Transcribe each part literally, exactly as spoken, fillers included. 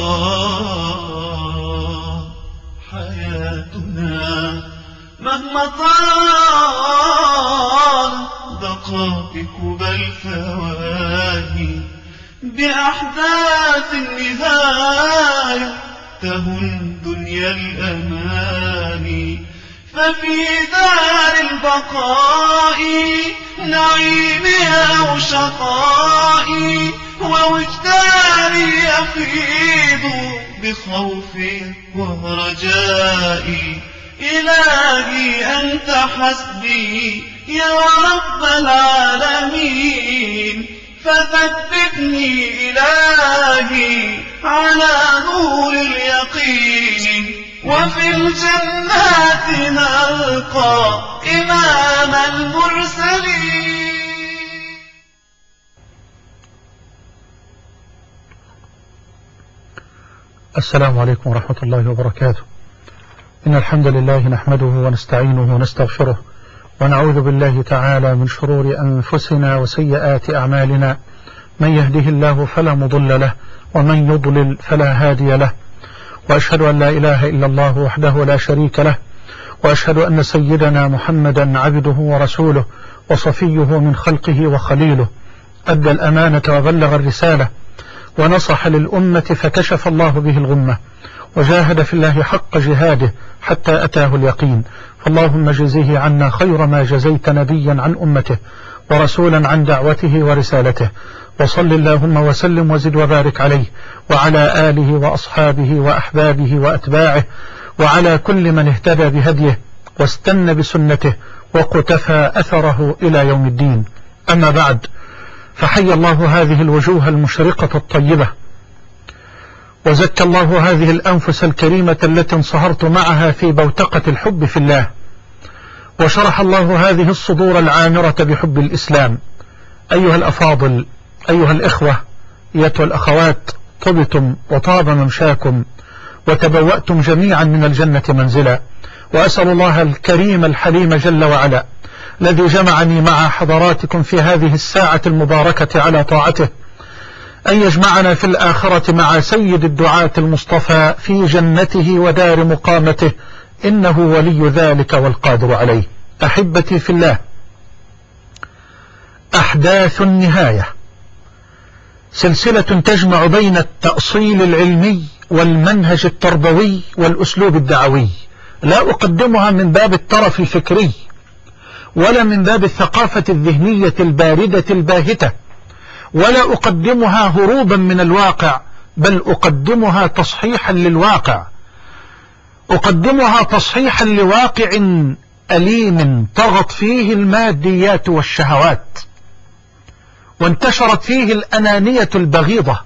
حياتنا مهما طال دقائق بل ثواني بأحداث النهاية تهن دنيا الأماني. ففي دار البقاء نعيمي أو شقائي ووجداني يفيض بخوفي ورجائي. إلهي أنت حسبي يا رب العالمين فثبتني إلهي على نور اليقين وفي الجنات نلقى إمام المرسلين. السلام عليكم ورحمة الله وبركاته. إن الحمد لله نحمده ونستعينه ونستغفره ونعوذ بالله تعالى من شرور أنفسنا وسيئات أعمالنا. من يهده الله فلا مضل له ومن يضلل فلا هادي له، وأشهد أن لا إله إلا الله وحده لا شريك له، وأشهد أن سيدنا محمدا عبده ورسوله وصفيه من خلقه وخليله. أدى الأمانة وبلغ الرسالة ونصح للأمة فكشف الله به الغمة وجاهد في الله حق جهاده حتى أتاه اليقين. فاللهم جزيه عنا خير ما جزيت نبيا عن أمته ورسولا عن دعوته ورسالته. وصل اللهم وسلم وزد وبارك عليه وعلى آله وأصحابه وأحبابه وأتباعه وعلى كل من اهتدى بهديه واستنى بسنته وقتفى أثره إلى يوم الدين. أما بعد، فحي الله هذه الوجوه المشرقة الطيبة وزكى الله هذه الأنفس الكريمة التي انصهرت معها في بوتقة الحب في الله، وشرح الله هذه الصدور العامرة بحب الإسلام. أيها الأفاضل، أيها الإخوة، أيتها الأخوات، طبتم وطاب ممشاكم وتبوأتم جميعا من الجنة منزلا. وأسأل الله الكريم الحليم جل وعلا الذي جمعني مع حضراتكم في هذه الساعة المباركة على طاعته أن يجمعنا في الآخرة مع سيد الدعاة المصطفى في جنته ودار مقامته، إنه ولي ذلك والقادر عليه. أحبتي في الله، أحداث النهاية سلسلة تجمع بين التأصيل العلمي والمنهج التربوي والأسلوب الدعوي. لا أقدمها من باب الترف الفكري ولا من باب الثقافة الذهنية الباردة الباهتة، ولا أقدمها هروبا من الواقع، بل أقدمها تصحيحا للواقع. أقدمها تصحيحا لواقع أليم طغت فيه الماديات والشهوات، وانتشرت فيه الأنانية البغيضة،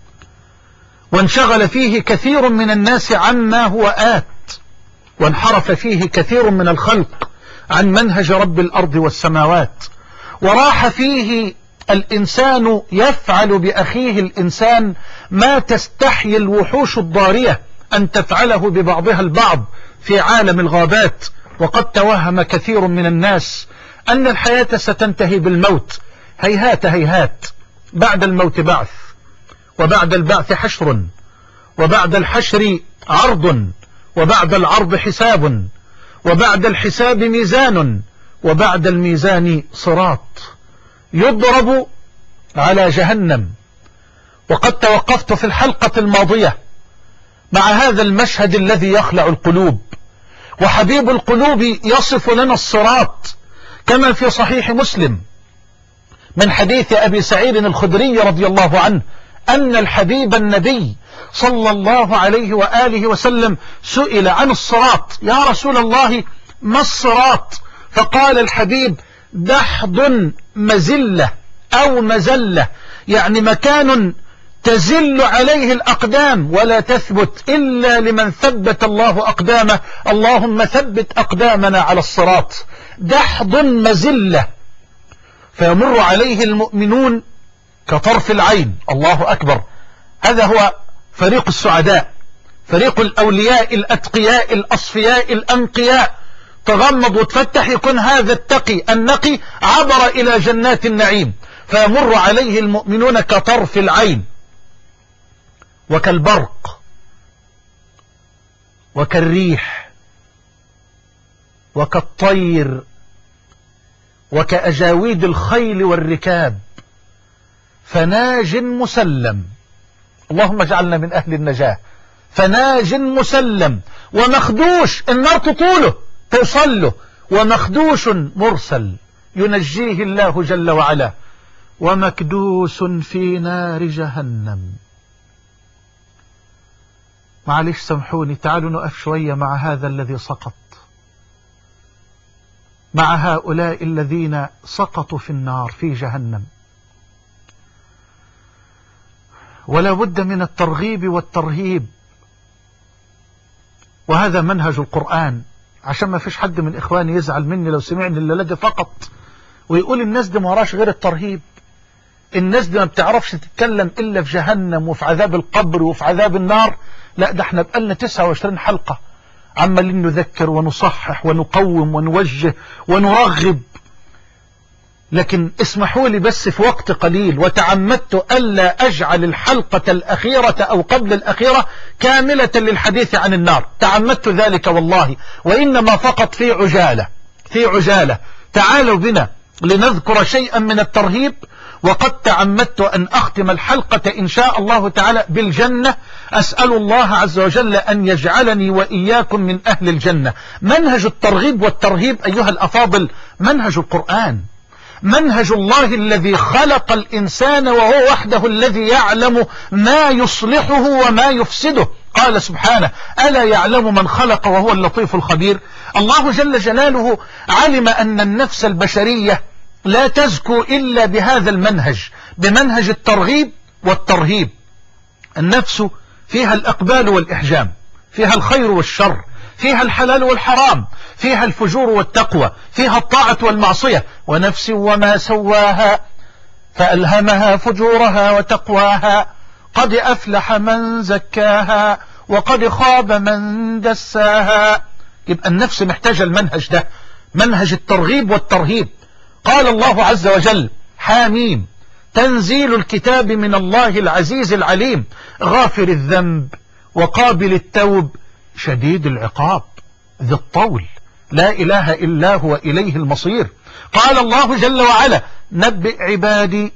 وانشغل فيه كثير من الناس عما هو آت، وانحرف فيه كثير من الخلق عن منهج رب الأرض والسماوات، وراح فيه الإنسان يفعل بأخيه الإنسان ما تستحي الوحوش الضارية أن تفعله ببعضها البعض في عالم الغابات. وقد توهم كثير من الناس أن الحياة ستنتهي بالموت. هيهات هيهات، بعد الموت بعث، وبعد البعث حشر، وبعد الحشر عرض، وبعد العرض حساب، وبعد الحساب ميزان، وبعد الميزان صراط يضرب على جهنم. وقد توقفت في الحلقة الماضية مع هذا المشهد الذي يخلع القلوب، وحبيب القلوب يصف لنا الصراط كما في صحيح مسلم من حديث أبي سعيد الخدري رضي الله عنه أن الحبيب النبي صلى الله عليه وآله وسلم سئل عن الصراط: يا رسول الله ما الصراط؟ فقال الحبيب: دحض مزلة أو مزلة، يعني مكان تزل عليه الأقدام ولا تثبت إلا لمن ثبت الله أقدامه. اللهم ثبت أقدامنا على الصراط. دحض مزلة، فيمر عليه المؤمنون كطرف العين. الله أكبر، هذا هو فريق السعداء، فريق الأولياء الأتقياء الأصفياء الأنقياء. تغمض وتفتح يكون هذا التقي النقي عبر إلى جنات النعيم، فيمر عليه المؤمنون كطرف العين. وكالبرق وكالريح وكالطير وكأجاويد الخيل والركاب، فناج مسلم. اللهم اجعلنا من أهل النجاة. فناج مسلم ومخدوش، النار تطوله توصل له، ومخدوش مرسل ينجيه الله جل وعلا، ومكدوس في نار جهنم. معلش سامحوني، تعالوا نقف شوية مع هذا الذي سقط، مع هؤلاء الذين سقطوا في النار في جهنم. ولا بد من الترغيب والترهيب، وهذا منهج القرآن، عشان ما فيش حد من إخواني يزعل مني لو سمعني الليلة دي فقط ويقول الناس دي ما وراش غير الترهيب، الناس دي ما بتعرفش تتكلم إلا في جهنم وفي عذاب القبر وفي عذاب النار. لا، ده احنا بقالنا تسعة وعشرين حلقة عمالين نذكر ونصحح ونقوم ونوجه ونرغب. لكن اسمحوا لي بس في وقت قليل، وتعمدت ألا أجعل الحلقة الأخيرة أو قبل الأخيرة كاملة للحديث عن النار، تعمدت ذلك والله، وإنما فقط في عجالة في عجالة. تعالوا بنا لنذكر شيئا من الترهيب، وقد تعمدت أن أختم الحلقة إن شاء الله تعالى بالجنة. أسأل الله عز وجل أن يجعلني وإياكم من أهل الجنة. منهج الترغيب والترهيب أيها الأفاضل منهج القرآن، منهج الله الذي خلق الإنسان وهو وحده الذي يعلم ما يصلحه وما يفسده. قال سبحانه: ألا يعلم من خلق وهو اللطيف الخبير. الله جل جلاله علم أن النفس البشرية لا تزكو إلا بهذا المنهج، بمنهج الترغيب والترهيب. النفس فيها الإقبال والإحجام، فيها الخير والشر، فيها الحلال والحرام، فيها الفجور والتقوى، فيها الطاعة والمعصية. ونفس وما سواها فألهمها فجورها وتقواها، قد أفلح من زكاها وقد خاب من دساها. يبقى النفس محتاجة المنهج ده، منهج الترغيب والترهيب. قال الله عز وجل: حاميم تنزيل الكتاب من الله العزيز العليم، غافر الذنب وقابل التوب شديد العقاب ذي الطول، لا إله إلا هو إليه المصير. قال الله جل وعلا: نبئ عبادي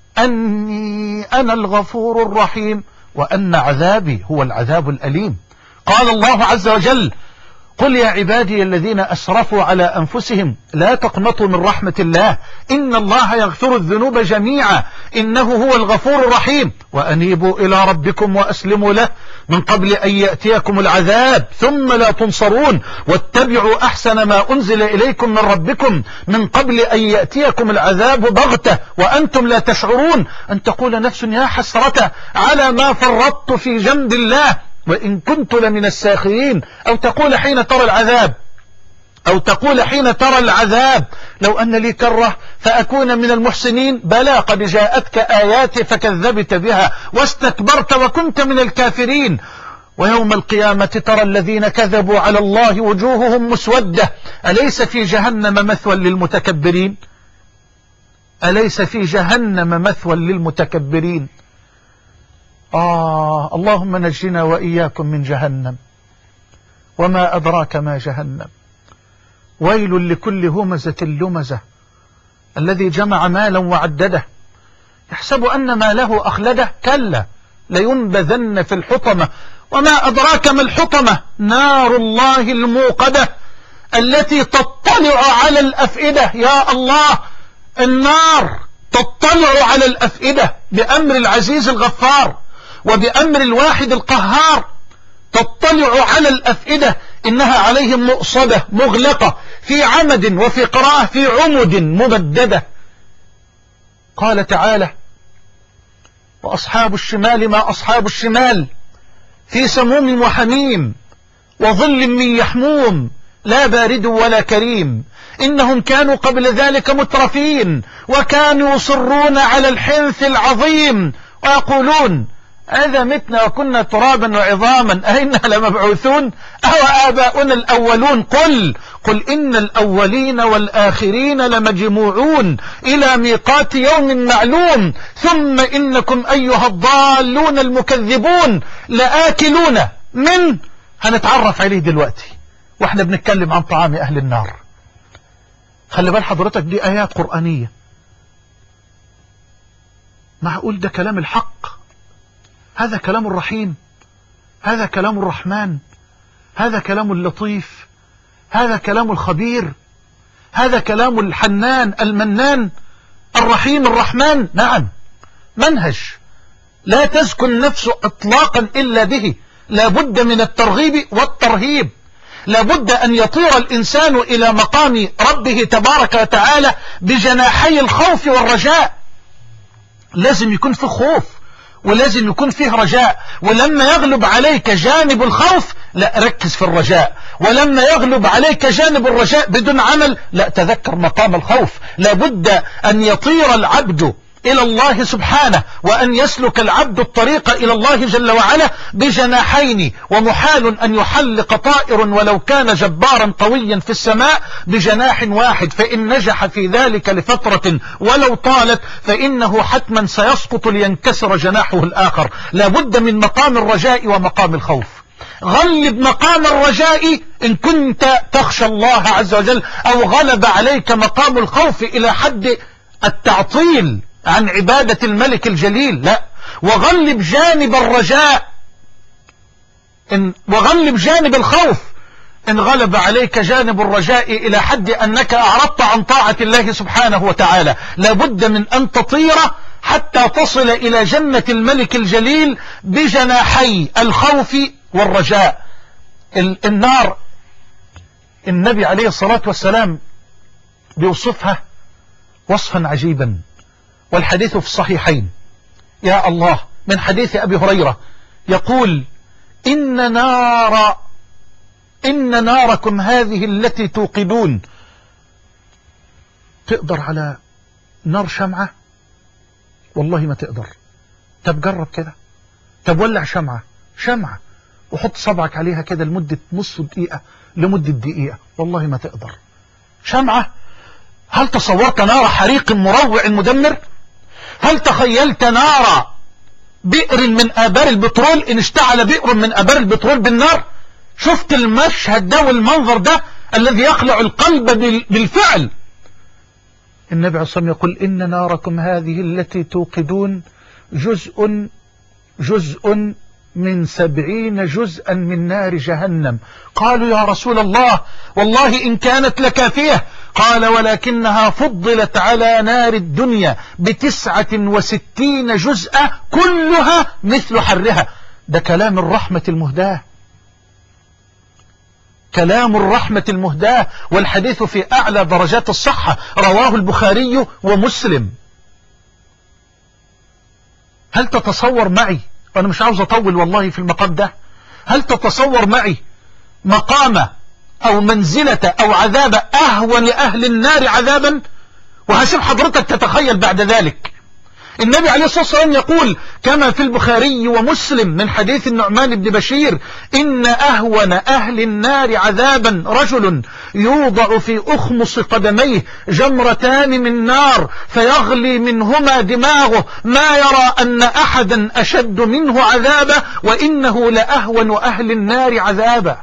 أني أنا الغفور الرحيم وأن عذابي هو العذاب الأليم. قال الله عز وجل: قل يا عبادي الذين أسرفوا على أنفسهم لا تقنطوا من رحمة الله إن الله يغفر الذنوب جميعا إنه هو الغفور الرحيم، وأنيبوا إلى ربكم وأسلموا له من قبل أن يأتيكم العذاب ثم لا تنصرون، واتبعوا أحسن ما أنزل إليكم من ربكم من قبل أن يأتيكم العذاب بغتة وأنتم لا تشعرون، أن تقول نفس يا حسرة على ما فرطت في جنب الله وإن كنت لمن الساخرين، أو تقول حين ترى العذاب أو تقول حين ترى العذاب لو أن لي كرة فأكون من المحسنين، بلى قد جاءتك آياتي فكذبت بها واستكبرت وكنت من الكافرين. ويوم القيامة ترى الذين كذبوا على الله وجوههم مسودة، أليس في جهنم مثوى للمتكبرين؟ أليس في جهنم مثوى للمتكبرين؟ آه اللهم نجنا وإياكم من جهنم. وما أدراك ما جهنم. ويل لكل همزة لمزة الذي جمع مالا وعدده يحسب أن ماله أخلده، كلا لينبذن في الحطمة. وما أدراك ما الحطمة، نار الله الموقدة التي تطلع على الأفئدة. يا الله، النار تطلع على الأفئدة بأمر العزيز الغفار وبأمر الواحد القهار، تطلع على الأفئدة إنها عليهم مؤصدة مغلقة في عمد، وفي قراءة في عمد ممددة. قال تعالى: وأصحاب الشمال ما أصحاب الشمال في سموم وحميم وظل من يحموم لا بارد ولا كريم إنهم كانوا قبل ذلك مترفين وكانوا يصرون على الحنث العظيم ويقولون أذا متنا وكنا ترابا وعظاما أئنا لمبعوثون أو آباؤنا الأولون. قل قل إن الأولين والآخرين لمجموعون إلى ميقات يوم معلوم ثم إنكم أيها الضالون المكذبون لآكلون من، هنتعرف عليه دلوقتي واحنا بنتكلم عن طعام أهل النار. خلي بال حضرتك دي آيات قرآنية. معقول ده كلام الحق؟ هذا كلام الرحيم، هذا كلام الرحمن، هذا كلام اللطيف، هذا كلام الخبير، هذا كلام الحنان المنان الرحيم الرحمن. نعم، منهج لا تزكو النفس اطلاقا إلا به. لا بد من الترغيب والترهيب، لا بد أن يطير الإنسان إلى مقام ربه تبارك وتعالى بجناحي الخوف والرجاء. لازم يكون فيه خوف ولازم يكون فيه رجاء، ولما يغلب عليك جانب الخوف لا ركز في الرجاء، ولما يغلب عليك جانب الرجاء بدون عمل لا تذكر مقام الخوف. لابد أن يطير العبد إلى الله سبحانه وأن يسلك العبد الطريق إلى الله جل وعلا بجناحين، ومحال أن يحلق طائر ولو كان جبارا قويا في السماء بجناح واحد، فإن نجح في ذلك لفترة ولو طالت فإنه حتما سيسقط لينكسر جناحه الآخر. لابد من مقام الرجاء ومقام الخوف. غلب مقام الرجاء إن كنت تخشى الله عز وجل، أو غلب عليك مقام الخوف إلى حد التعطيل عن عبادة الملك الجليل، لا، وغلب جانب الرجاء إن وغلب جانب الخوف إن غلب عليك جانب الرجاء إلى حد أنك أعرضت عن طاعة الله سبحانه وتعالى. لابد من أن تطير حتى تصل إلى جنة الملك الجليل بجناحي الخوف والرجاء. النار النبي عليه الصلاة والسلام بيوصفها وصفا عجيبا، والحديث في الصحيحين. يا الله، من حديث أبي هريرة يقول: إن نار إن ناركم هذه التي توقدون. تقدر على نار شمعة؟ والله ما تقدر. طب جرب كده، طب ولع شمعة شمعة وحط صبعك عليها كده لمدة نصف دقيقة لمدة دقيقة، والله ما تقدر. شمعة. هل تصورت نار حريق مروع مدمر؟ هل تخيلت نار بئر من آبار البترول إن اشتعل بئر من آبار البترول بالنار؟ شفت المشهد ده والمنظر ده الذي يخلع القلب بالفعل. النبي عليه الصلاة والسلام يقول: إن ناركم هذه التي توقدون جزء جزء من سبعين جزءا من نار جهنم. قالوا: يا رسول الله، والله إن كانت لكافية. قال: ولكنها فضلت على نار الدنيا بتسعة وستين جزءا كلها مثل حرها. ده كلام الرحمة المهداة، كلام الرحمة المهداة، والحديث في أعلى درجات الصحة، رواه البخاري ومسلم. هل تتصور معي، وأنا مش عاوز أطول والله في المقام ده، هل تتصور معي مقام أو منزلة أو عذاب أهون أهل النار عذابا؟ وهسيب حضرتك تتخيل بعد ذلك. النبي عليه الصلاة والسلام يقول كما في البخاري ومسلم من حديث النعمان بن بشير: إن أهون أهل النار عذابا رجل يوضع في أخمص قدميه جمرتان من نار فيغلي منهما دماغه، ما يرى أن أحدا أشد منه عذابا، وإنه لأهون أهل النار عذابا.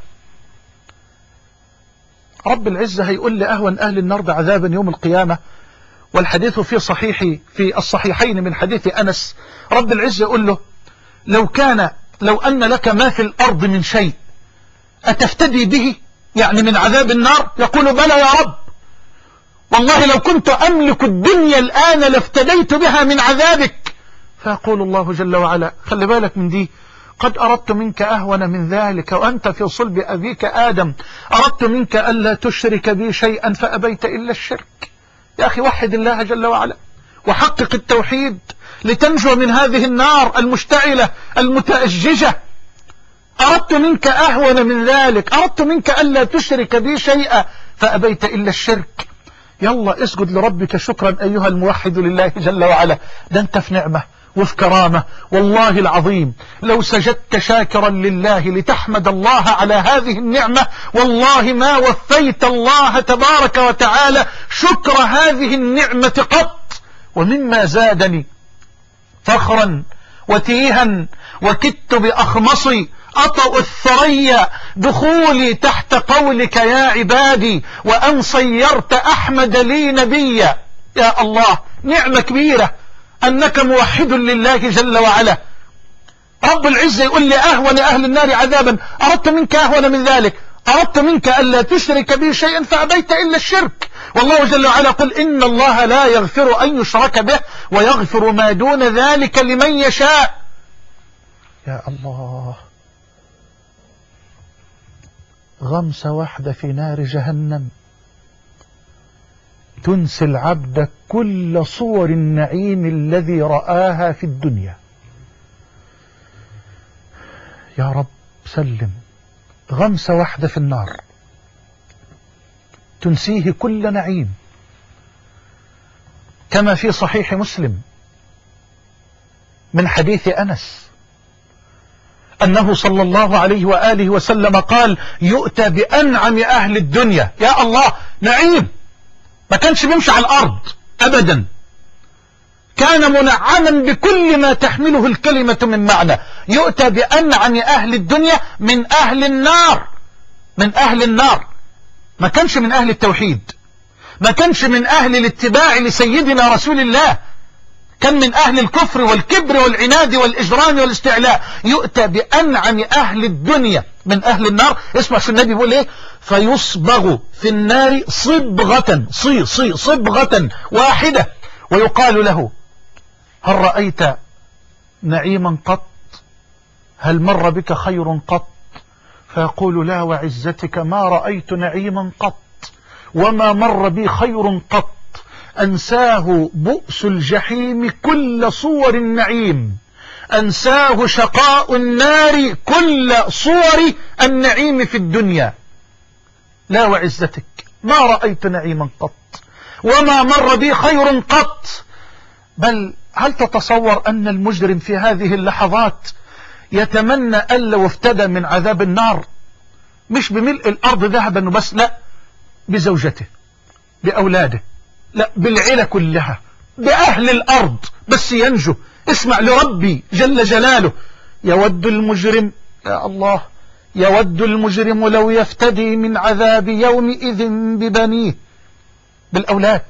رب العزة هيقول لأهون أهل النار عذابا يوم القيامة، والحديث في صحيح في الصحيحين من حديث أنس. رب العزة يقول له: لو كان لو أن لك ما في الأرض من شيء أتفتدي به، يعني من عذاب النار؟ يقول: بلى يا رب، والله لو كنت أملك الدنيا الآن لافتديت بها من عذابك. فيقول الله جل وعلا: خلي بالك من دي، قد أردت منك أهون من ذلك وأنت في صلب أبيك آدم، أردت منك ألا تشرك بي شيئا فأبيت إلا الشرك. يا أخي وحد الله جل وعلا وحقق التوحيد لتنجو من هذه النار المشتعلة المتأججة. أردت منك أهون من ذلك، أردت منك ألا تشرك بي شيئا فأبيت إلا الشرك. يلا اسجد لربك شكرا أيها الموحد لله جل وعلا. ده أنت في نعمة وفي كرامة. والله العظيم لو سجدت شاكرا لله لتحمد الله على هذه النعمة والله ما وفيت الله تبارك وتعالى شكر هذه النعمة قط. ومما زادني فخرا وتيها وكدت بأخمصي أطأ الثريا دخولي تحت قولك يا عبادي وأن صيرت أحمد لي نبيا. يا الله نعمة كبيرة أنك موحد لله جل وعلا. رب العزة يقول لي أهون أهل النار عذابا أردت منك أهون من ذلك، أردت منك ألا تشرك بي شيئا فأبيت إلا الشرك. والله جل وعلا قل إن الله لا يغفر أن يشرك به ويغفر ما دون ذلك لمن يشاء. يا الله غمسة واحدة في نار جهنم تنسي العبد كل صور النعيم الذي رآها في الدنيا. يا رب سلم. غمسة واحدة في النار تنسيه كل نعيم، كما في صحيح مسلم من حديث أنس أنه صلى الله عليه وآله وسلم قال يؤتى بأنعم أهل الدنيا. يا الله نعيم، ما كانش بيمشي على الأرض أبدا، كان منعما بكل ما تحمله الكلمة من معنى. يؤتى بأنعم أهل الدنيا من أهل النار، من أهل النار. ما كانش من أهل التوحيد، ما كانش من أهل الاتباع لسيدنا رسول الله، كان من أهل الكفر والكبر والعناد والإجرام والاستعلاء. يؤتى بأنعم أهل الدنيا من أهل النار. اسمع شو النبي بيقول إيه؟ فيصبغ في النار صبغة صي صي صبغة واحدة ويقال له هل رأيت نعيما قط؟ هل مر بك خير قط؟ فيقول لا وعزتك ما رأيت نعيما قط وما مر بي خير قط. أنساه بؤس الجحيم كل صور النعيم، أنساه شقاء النار كل صور النعيم في الدنيا. لا وعزتك ما رأيت نعيما قط وما مر بي خير قط. بل هل تتصور أن المجرم في هذه اللحظات يتمنى أن لو افتدى من عذاب النار مش بملء الأرض ذهبا وبس، لا، بزوجته، بأولاده، لا، بالعيلة كلها، بأهل الأرض، بس ينجو. اسمع لربي جل جلاله. يود المجرم، يا الله، يود المجرم لو يفتدي من عذاب يومئذ ببنيه، بالأولاد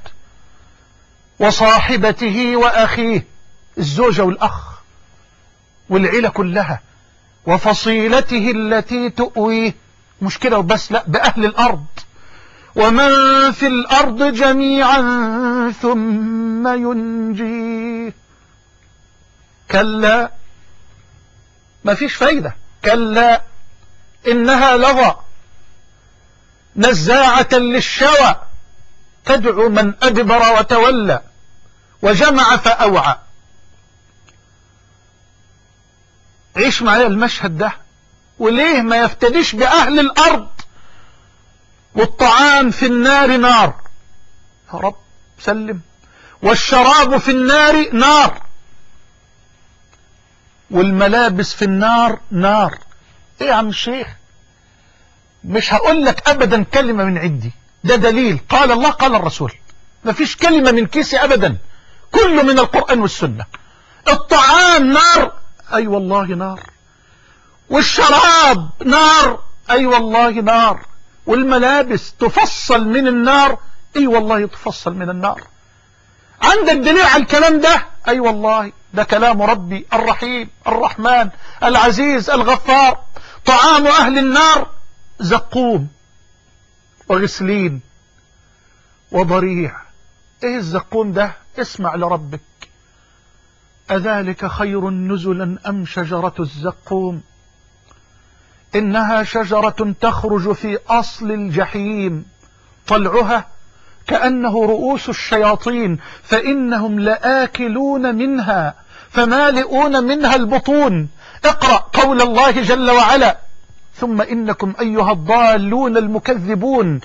وصاحبته وأخيه، الزوجة والأخ والعيلة كلها، وفصيلته التي تؤويه. مشكلة وبس، لا، بأهل الأرض. ومن في الأرض جميعا ثم ينجيه. كلا، ما فيش فايدة. كلا إنها لظى نزاعة للشوى تدعو من أدبر وتولى وجمع فأوعى. عيش معايا المشهد ده. وليه ما يفتديش بأهل الأرض؟ والطعام في النار نار، يا رب سلم، والشراب في النار نار، والملابس في النار نار. ايه يا عم الشيخ؟ مش هقول لك ابدا كلمة من عندي، ده دليل قال الله قال الرسول، ما فيش كلمة من كيسي ابدا، كله من القرآن والسنة. الطعام نار، اي والله نار، والشراب نار، اي والله نار، والملابس تفصل من النار، اي والله تفصل من النار. عندك دليل على الكلام ده؟ اي والله ده كلام ربي الرحيم الرحمن العزيز الغفار. طعام اهل النار زقوم وغسلين وضريع. ايه الزقوم ده؟ اسمع لربك. أذلك خير نزلا أم شجرة الزقوم؟ إنها شجرة تخرج في أصل الجحيم، طلعها كأنه رؤوس الشياطين، فإنهم لآكلون منها فمالئون منها البطون. اقرأ قول الله جل وعلا: ثم إنكم أيها الضالون المكذبون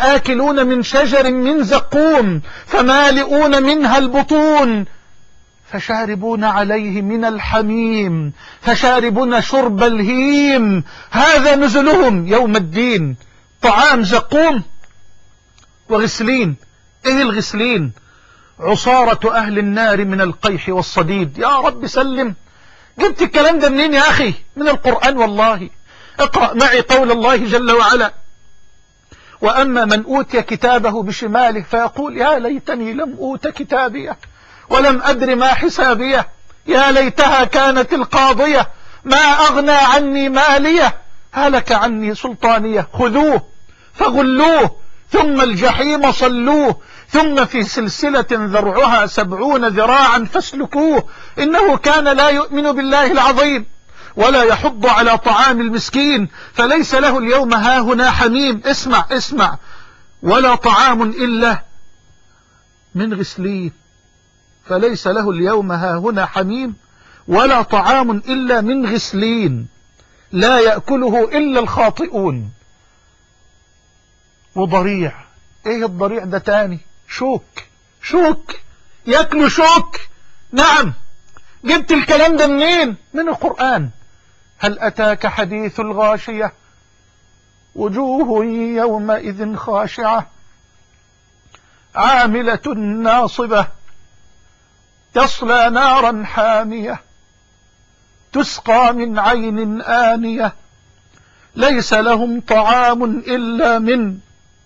لآكلون من شجر من زقوم فمالئون منها البطون. فشاربون عليه من الحميم فشاربون شرب الهيم، هذا نزلهم يوم الدين. طعام زقوم وغسلين. ايه الغسلين؟ عصارة اهل النار من القيح والصديد. يا رب سلم. جبت الكلام ده منين يا اخي؟ من القرآن والله. اقرأ معي قول الله جل وعلا: وأما من أوتي كتابه بشماله فيقول يا ليتني لم أوت كتابيه ولم أدر ما حسابيه، يا ليتها كانت القاضية ما أغنى عني ماليه، هلك عني سلطانيه، خذوه فغلوه ثم الجحيم صلوه ثم في سلسلة ذرعها سبعون ذراعا فاسلكوه إنه كان لا يؤمن بالله العظيم ولا يحض على طعام المسكين فليس له اليوم هاهنا حميم. اسمع اسمع: ولا طعام إلا من غسلين. فليس له اليوم هاهنا حميم ولا طعام إلا من غسلين لا يأكله إلا الخاطئون. وضريع. ايه الضريع ده تاني؟ شوك. شوك يأكلوا شوك. نعم. جبت الكلام ده منين؟ من القرآن. هل أتاك حديث الغاشية وجوه يومئذ خاشعة عاملة ناصبة تصلى نارا حامية تسقى من عين آنية ليس لهم طعام إلا من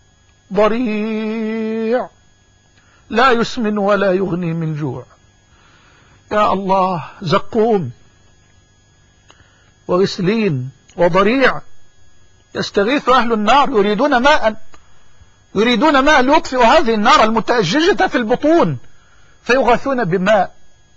ضريع لا يسمن ولا يغني من جوع. يا الله. زقوم وغسلين وضريع. يستغيث أهل النار يريدون ماء يريدون ماء ليطفئوا هذه النار المتأججة في البطون، فيغاثون بماء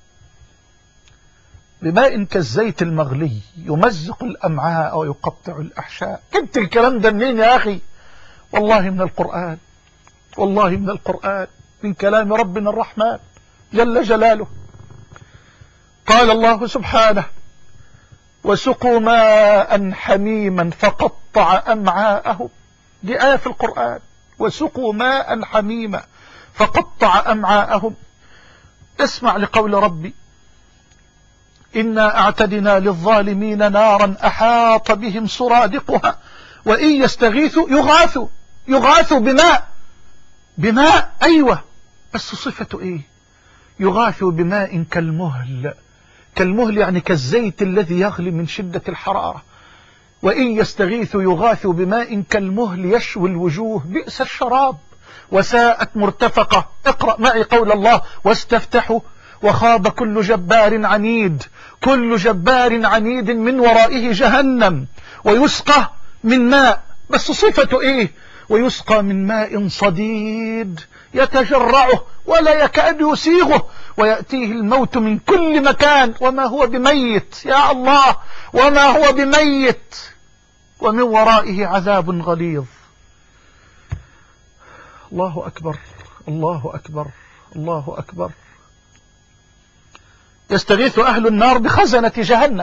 بماء كالزيت المغلي يمزق الأمعاء ويقطع الأحشاء. جبت الكلام ده منين يا أخي؟ والله من القرآن. والله من القرآن، من كلام ربنا الرحمن جل جلاله. قال الله سبحانه: وسقوا ماء حميما فقطع أمعاءهم. دي آية في القرآن. وسقوا ماء حميما فقطع أمعاءهم. اسمع لقول ربي: إنا أعتدنا للظالمين نارا أحاط بهم سرادقها وإن يستغيثوا يغاثوا يغاثوا بماء. بماء أيوة، بس صفته إيه؟ يغاثوا بماء كالمهل. كالمهل يعني كالزيت الذي يغلي من شدة الحرارة. وإن يستغيثوا يغاثوا بماء كالمهل يشوي الوجوه بئس الشراب وساءت مرتفقة. اقرأ معي قول الله: واستفتحوا وخاب كل جبار عنيد. كل جبار عنيد من ورائه جهنم ويسقى من ماء. بس صفته ايه؟ ويسقى من ماء صديد يتجرعه ولا يكاد يسيغه ويأتيه الموت من كل مكان وما هو بميت. يا الله، وما هو بميت، ومن ورائه عذاب غليظ. الله أكبر. الله أكبر. الله أكبر. يستغيث أهل النار بخزنة جهنم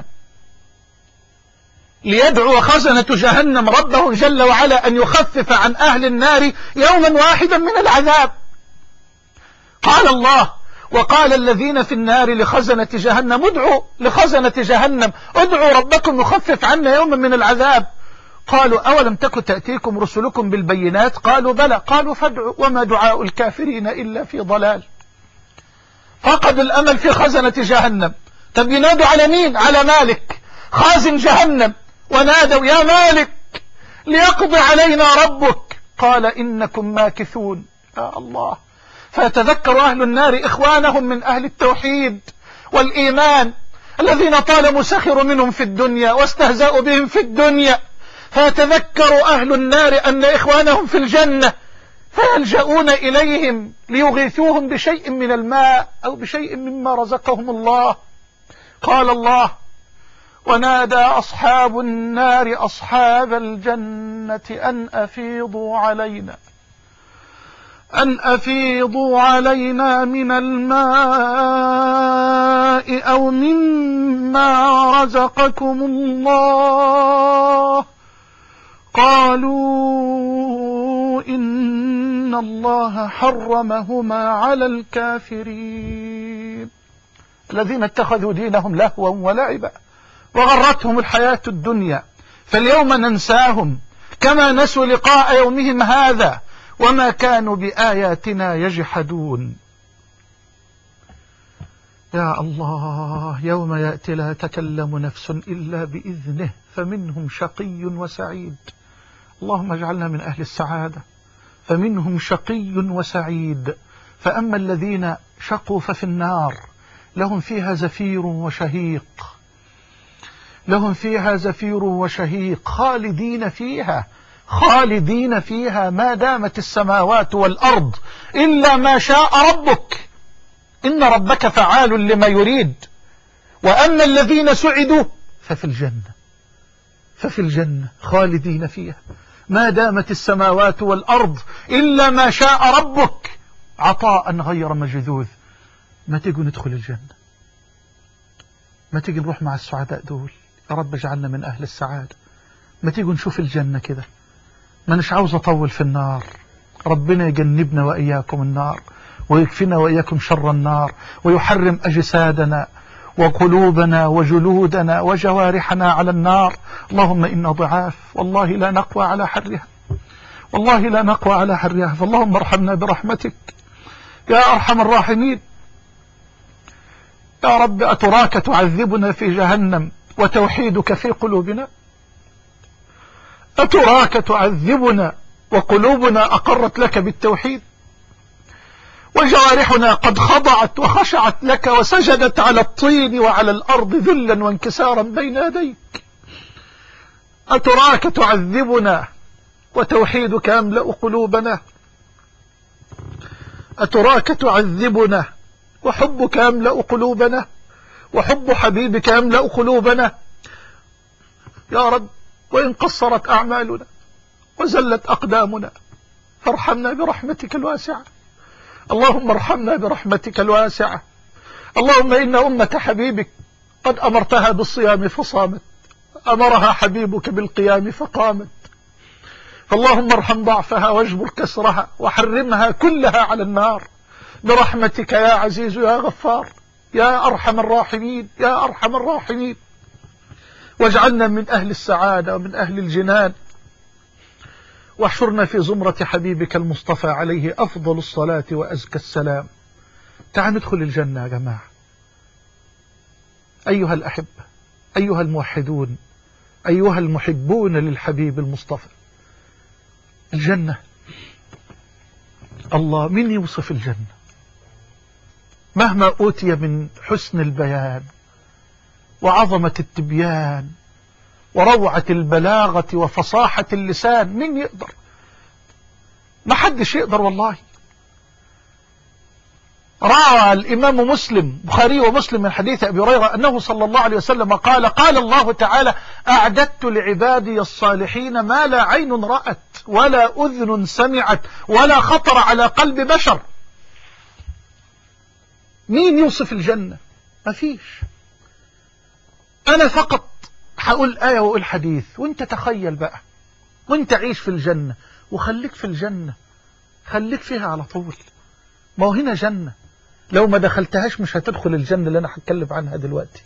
ليدعو خزنة جهنم ربه جل وعلا أن يخفف عن أهل النار يوما واحدا من العذاب. قال الله: وقال الذين في النار لخزنة جهنم ادعوا لخزنة جهنم ادعوا ربكم يخفف عنا يوما من العذاب. قالوا: أولم تك تأتيكم رسلكم بالبينات؟ قالوا: بلى. قالوا: فادعوا وما دعاء الكافرين إلا في ضلال. فقدوا الأمل في خزنة جهنم. طب ينادوا على مين؟ على مالك خازن جهنم. ونادوا: يا مالك ليقضي علينا ربك. قال: إنكم ماكثون. يا الله. فيتذكر أهل النار إخوانهم من أهل التوحيد والإيمان الذين طالما سخروا منهم في الدنيا واستهزأوا بهم في الدنيا، فيتذكر أهل النار أن إخوانهم في الجنة فيلجؤون إليهم ليغيثوهم بشيء من الماء أو بشيء مما رزقهم الله. قال الله: ونادى أصحاب النار أصحاب الجنة أن أفيضوا علينا أن أفيضوا علينا من الماء أو مما رزقكم الله. قالوا إن الله حرمهما على الكافرين. الذين اتخذوا دينهم لهوا ولعبا وغرتهم الحياة الدنيا فاليوم ننساهم كما نسوا لقاء يومهم هذا وما كانوا بآياتنا يجحدون. يا الله يوم يأتي لا تكلم نفس إلا بإذنه فمنهم شقي وسعيد. اللهم اجعلنا من أهل السعادة. فمنهم شقي وسعيد فأما الذين شقوا ففي النار لهم فيها زفير وشهيق لهم فيها زفير وشهيق خالدين فيها خالدين فيها ما دامت السماوات والأرض إلا ما شاء ربك إن ربك فعال لما يريد. وأما الذين سعدوا ففي الجنة ففي الجنة خالدين فيها ما دامت السماوات والأرض إلا ما شاء ربك عطاء غير مجذوذ. ما تيجوا ندخل الجنة، ما تيجي نروح مع السعداء دول. يا رب اجعلنا من أهل السعادة. ما تيجوا نشوف الجنة كده. ما نش عاوز أطول في النار. ربنا يجنبنا وإياكم النار ويكفينا وإياكم شر النار ويحرم أجسادنا وقلوبنا وجلودنا وجوارحنا على النار. اللهم إنا ضعاف والله لا نقوى على حرها والله لا نقوى على حرها فاللهم ارحمنا برحمتك يا أرحم الراحمين. يا رب أتراك تعذبنا في جهنم وتوحيدك في قلوبنا؟ أتراك تعذبنا وقلوبنا أقرت لك بالتوحيد وجوارحنا قد خضعت وخشعت لك وسجدت على الطين وعلى الأرض ذلا وانكسارا بين يديك؟ أتراك تعذبنا وتوحيدك يملأ قلوبنا؟ أتراك تعذبنا وحبك يملأ قلوبنا وحب حبيبك يملأ قلوبنا؟ يا رب وإن قصرت أعمالنا وزلت أقدامنا فارحمنا برحمتك الواسعة. اللهم ارحمنا برحمتك الواسعة. اللهم إن أمة حبيبك قد أمرتها بالصيام فصامت أمرها حبيبك بالقيام فقامت فاللهم ارحم ضعفها واجبر كسرها وحرمها كلها على النار برحمتك يا عزيز يا غفار يا أرحم الراحمين يا أرحم الراحمين. واجعلنا من أهل السعادة ومن أهل الجنان واحشرنا في زمرة حبيبك المصطفى عليه أفضل الصلاة وأزكى السلام. تعال ندخل الجنة يا جماعة. أيها الأحبة أيها الموحدون أيها المحبون للحبيب المصطفى، الجنة الله من يوصف الجنة مهما أوتي من حسن البيان وعظمة التبيان وروعة البلاغة وفصاحة اللسان؟ من يقدر؟ ما حدش يقدر والله. روى الإمام مسلم بخاري ومسلم من حديث أبي هريرة أنه صلى الله عليه وسلم قال قال الله تعالى أعددت لعبادي الصالحين ما لا عين رأت ولا أذن سمعت ولا خطر على قلب بشر. مين يوصف الجنة؟ ما فيش. أنا فقط هقول آية وأقول حديث وانت تخيل بقى وانت عيش في الجنة وخليك في الجنة خليك فيها على طول. ما هو هنا جنة لو ما دخلتهاش مش هتدخل الجنة اللي أنا هتكلم عنها دلوقتي.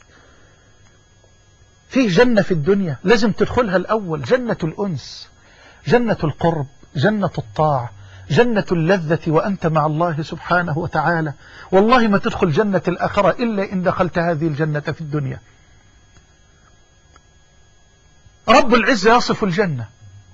فيه جنة في الدنيا لازم تدخلها الأول، جنة الأنس جنة القرب جنة الطاعة جنة اللذة وأنت مع الله سبحانه وتعالى. والله ما تدخل جنة الآخرة إلا إن دخلت هذه الجنة في الدنيا. رب العزة يصف الجنة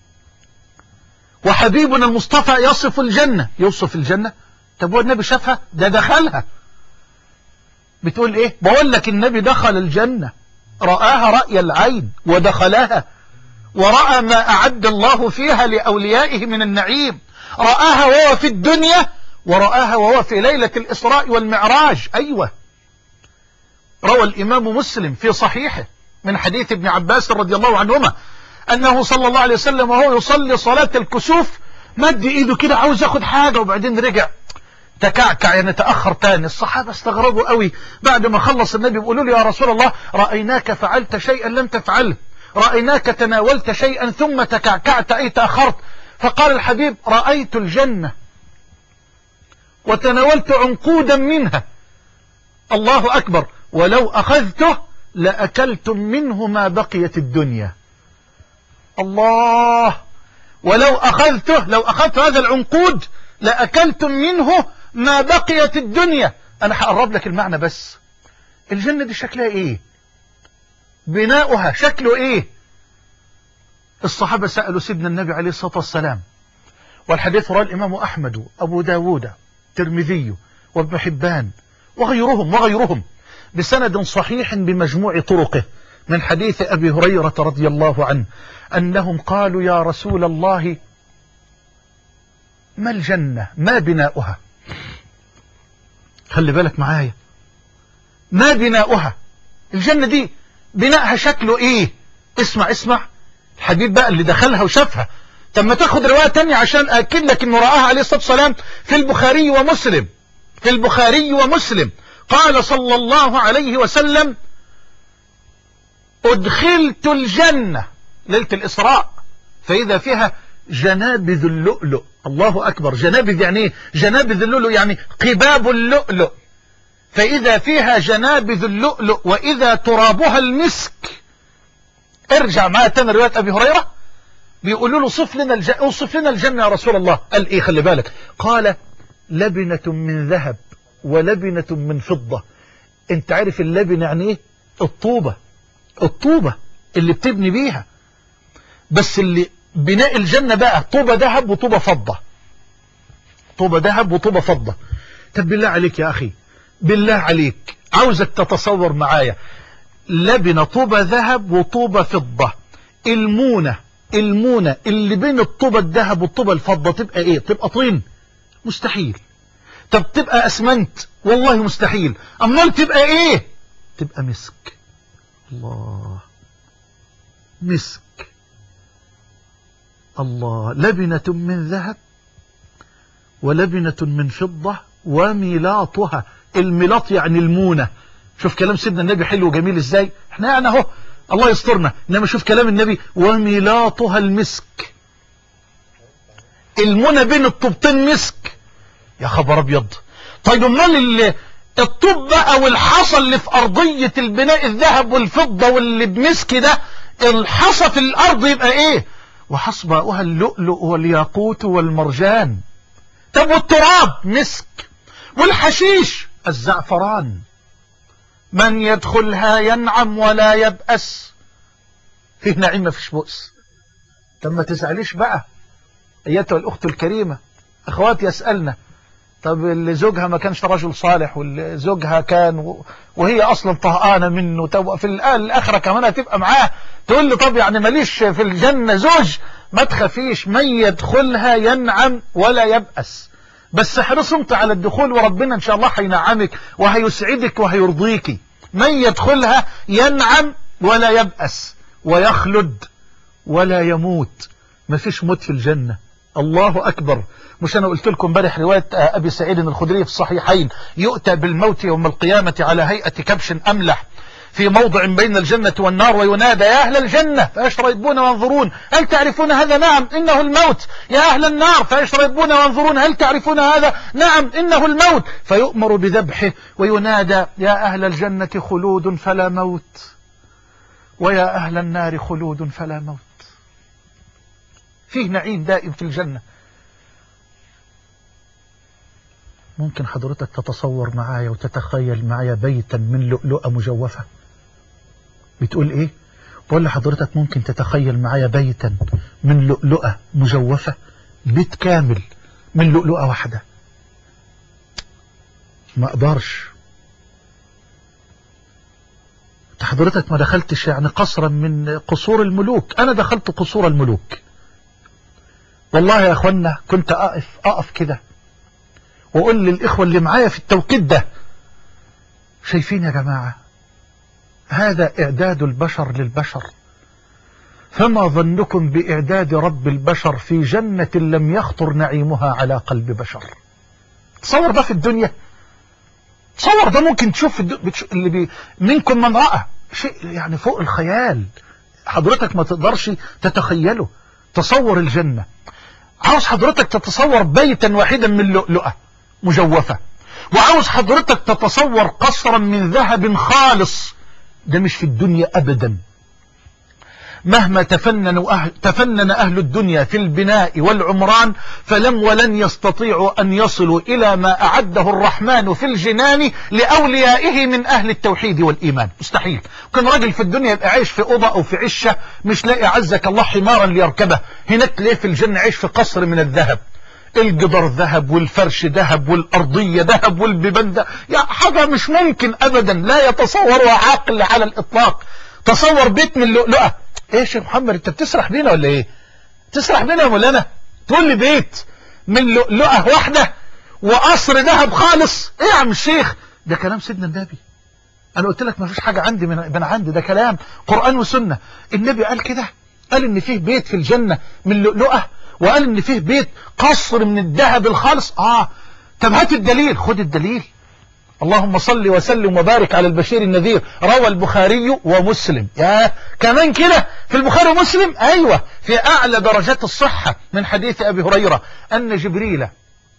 وحبيبنا المصطفى يصف الجنة. يوصف الجنة؟ طب هو النبي شافها؟ ده دخلها. بتقول ايه؟ بقول لك النبي دخل الجنة رآها رأي العين ودخلها ورأى ما أعد الله فيها لأوليائه من النعيم. رآها وهو في الدنيا ورآها وهو في ليلة الإسراء والمعراج. أيوة. روى الإمام مسلم في صحيحه من حديث ابن عباس رضي الله عنهما أنه صلى الله عليه وسلم وهو يصلي صلاة الكسوف مد إيده كده عاوز ياخد حاجة وبعدين رجع تكعكع يعني تأخر تاني. الصحابة استغربوا قوي بعد ما خلص النبي بيقولوا له يا رسول الله رأيناك فعلت شيئا لم تفعله رأيناك تناولت شيئا ثم تكعكعت أي تأخرت. فقال الحبيب رأيت الجنة وتناولت عنقودا منها. الله أكبر. ولو أخذته لأكلتم منه ما بقيت الدنيا. الله، ولو أخذته، لو أخذت هذا العنقود لأكلتم منه ما بقيت الدنيا. أنا هقرب لك المعنى بس. الجنة دي شكلها إيه؟ بناؤها شكله إيه؟ الصحابة سألوا سيدنا النبي عليه الصلاة والسلام، والحديث رواه الإمام أحمد وأبو داود الترمذي وابن حبان وغيرهم وغيرهم بسند صحيح بمجموع طرقه من حديث أبي هريرة رضي الله عنه أنهم قالوا يا رسول الله ما الجنة ما بناؤها؟ خلي بالك معايا، ما بناؤها؟ الجنة دي بناءها شكله ايه؟ اسمع اسمع الحبيب بقى اللي دخلها وشافها. طب ما تاخد رواية تانية عشان أكد لك انه رآها عليه الصلاة والسلام في البخاري ومسلم. في البخاري ومسلم قال صلى الله عليه وسلم أدخلت الجنة ليلة الإسراء فإذا فيها جنابذ اللؤلؤ. الله أكبر. جنابذ يعني ايه؟ جنابذ اللؤلؤ يعني قباب اللؤلؤ. فإذا فيها جنابذ اللؤلؤ وإذا ترابها المسك. ارجع معايا تاني رواية أبي هريرة بيقولوا له صف لنا الجنة، اوصف لنا الجنة يا رسول الله. قال ايه؟ خلي بالك، قال لبنة من ذهب ولبنة من فضة. انت عارف اللبنة يعني ايه؟ الطوبة. الطوبة اللي بتبني بيها. بس اللي بناء الجنة بقى طوبة ذهب وطوبة فضة. طوبة ذهب وطوبة فضة. طب بالله عليك يا أخي، بالله عليك عاوزك تتصور معايا لبنة طوبة ذهب وطوبة فضة. المونة المونة اللي بين الطوبة الذهب والطوبة الفضة تبقى ايه؟ تبقى طين؟ مستحيل. طب تبقى اسمنت؟ والله مستحيل. امال تبقى ايه؟ تبقى مسك. الله، مسك. الله. لبنة من ذهب ولبنة من فضة وميلاطها. الميلاط يعني المونة. شوف كلام سيدنا النبي حلو وجميل ازاي. احنا يعني اهو الله يسترنا، انما شوف كلام النبي وميلاطها المسك. المونة بين الطوبتين مسك. يا خبر ابيض. طيب امال الطوب بقى والحصى اللي في ارضية البناء الذهب والفضة واللي بمسك ده، الحصى في الارض يبقى ايه؟ وحصباؤها اللؤلؤ والياقوت والمرجان. طب والتراب مسك، والحشيش الزعفران. من يدخلها ينعم ولا يبأس. فيه نعيم ما فيش بؤس. طب ما تزعليش بقى ايتها الاخت الكريمة. اخواتي يسألنا طب اللي زوجها ما كانش رجل صالح واللي زوجها كان وهي اصلا طهقانة منه، طب في الاخرة كمان هتبقى معاه، تقول لي طب يعني ماليش في الجنة زوج؟ ما تخافيش، من يدخلها ينعم ولا يبأس. بس احرص انت على الدخول وربنا ان شاء الله هينعمك وهيسعدك وهيرضيك. من يدخلها ينعم ولا يبأس ويخلد ولا يموت. ما فيش موت في الجنة. الله أكبر. مش أنا قلت لكم امبارح رواية أبي سعيد الخدري في الصحيحين يؤتى بالموت يوم القيامة على هيئة كبش أملح في موضع بين الجنة والنار وينادى يا أهل الجنة فيشربون وينظرون هل تعرفون هذا؟ نعم إنه الموت. يا أهل النار فيشربون وينظرون هل تعرفون هذا؟ نعم إنه الموت. فيؤمر بذبحه وينادى يا أهل الجنة خلود فلا موت ويا أهل النار خلود فلا موت. فيه نعيم دائم في الجنة. ممكن حضرتك تتصور معايا وتتخيل معايا بيتا من لؤلؤة مجوفة؟ بتقول ايه؟ بقول لحضرتك ممكن تتخيل معايا بيتا من لؤلؤة مجوفة، بيت كامل من لؤلؤة واحدة. ما اقدرش. حضرتك ما دخلتش يعني قصرا من قصور الملوك. انا دخلت قصور الملوك والله يا اخوانا. كنت اقف اقف كده واقول للاخوة اللي معايا في التوقيت ده شايفين يا جماعة هذا اعداد البشر للبشر، فما ظنكم باعداد رب البشر في جنة لم يخطر نعيمها على قلب بشر. تصور ده في الدنيا. تصور ده ممكن تشوف في الدنيا. اللي بي منكم من رأى شيء يعني فوق الخيال. حضرتك ما تقدرش تتخيله. تصور الجنة. عاوز حضرتك تتصور بيتا واحدا من لؤلؤة مجوفة وعاوز حضرتك تتصور قصرا من ذهب خالص، ده مش في الدنيا أبدا. مهما تفننوا أهل تفنن أهل الدنيا في البناء والعمران فلم ولن يستطيعوا أن يصلوا إلى ما أعده الرحمن في الجنان لأوليائه من أهل التوحيد والإيمان. مستحيل. كان راجل في الدنيا يبقى عايش في أوضة أو في عشة مش لاقي عزك الله حمارا ليركبه، هناك ليه في الجنة عايش في قصر من الذهب، الجدار ذهب والفرش ذهب والأرضية ذهب والبيبان ده، يا حاجة مش ممكن أبدا، لا يتصورها عقل على الإطلاق. تصور بيت من لؤلؤة. ايه يا شيخ محمد انت بتسرح بينا ولا ايه؟ تسرح بينا يا مولانا؟ تقول لي بيت من لؤلؤة واحدة وقصر ذهب خالص؟ ايه يا عم الشيخ؟ ده كلام سيدنا النبي. انا قلت لك ما فيش حاجة عندي من, من عندي، ده كلام قرآن وسنة. النبي قال كده، قال ان فيه بيت في الجنة من لؤلؤة، وقال ان فيه بيت قصر من الذهب الخالص. اه طب هات الدليل. خد الدليل. اللهم صل وسلم وبارك على البشير النذير، روى البخاري ومسلم. يا كمان كده في البخاري ومسلم؟ ايوه، في اعلى درجات الصحة من حديث ابي هريرة ان جبريل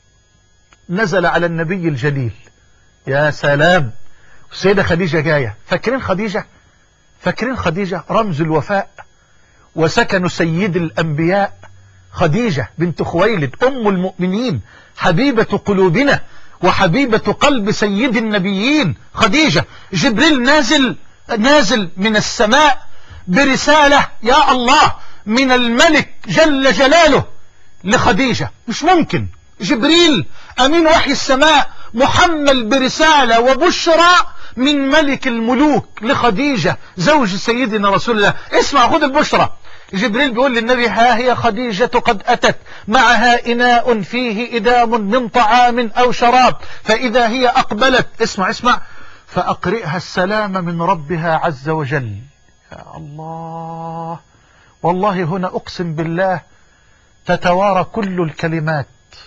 نزل على النبي الجليل. يا سلام. السيدة خديجة جاية. فاكرين خديجة؟ فاكرين خديجة رمز الوفاء وسكن سيد الانبياء، خديجة بنت خويلد ام المؤمنين، حبيبة قلوبنا وحبيبة قلب سيد النبيين خديجة. جبريل نازل نازل من السماء برسالة يا الله من الملك جل جلاله لخديجة. مش ممكن. جبريل أمين وحي السماء محمل برسالة وبشرى من ملك الملوك لخديجة زوج سيدنا رسول الله. اسمع، خذ البشرى. جبريل بيقول للنبي ها هي خديجة قد أتت معها إناء فيه إدام من طعام أو شراب، فإذا هي أقبلت اسمع اسمع فأقرئها السلام من ربها عز وجل. يا الله، والله هنا أقسم بالله تتوارى كل الكلمات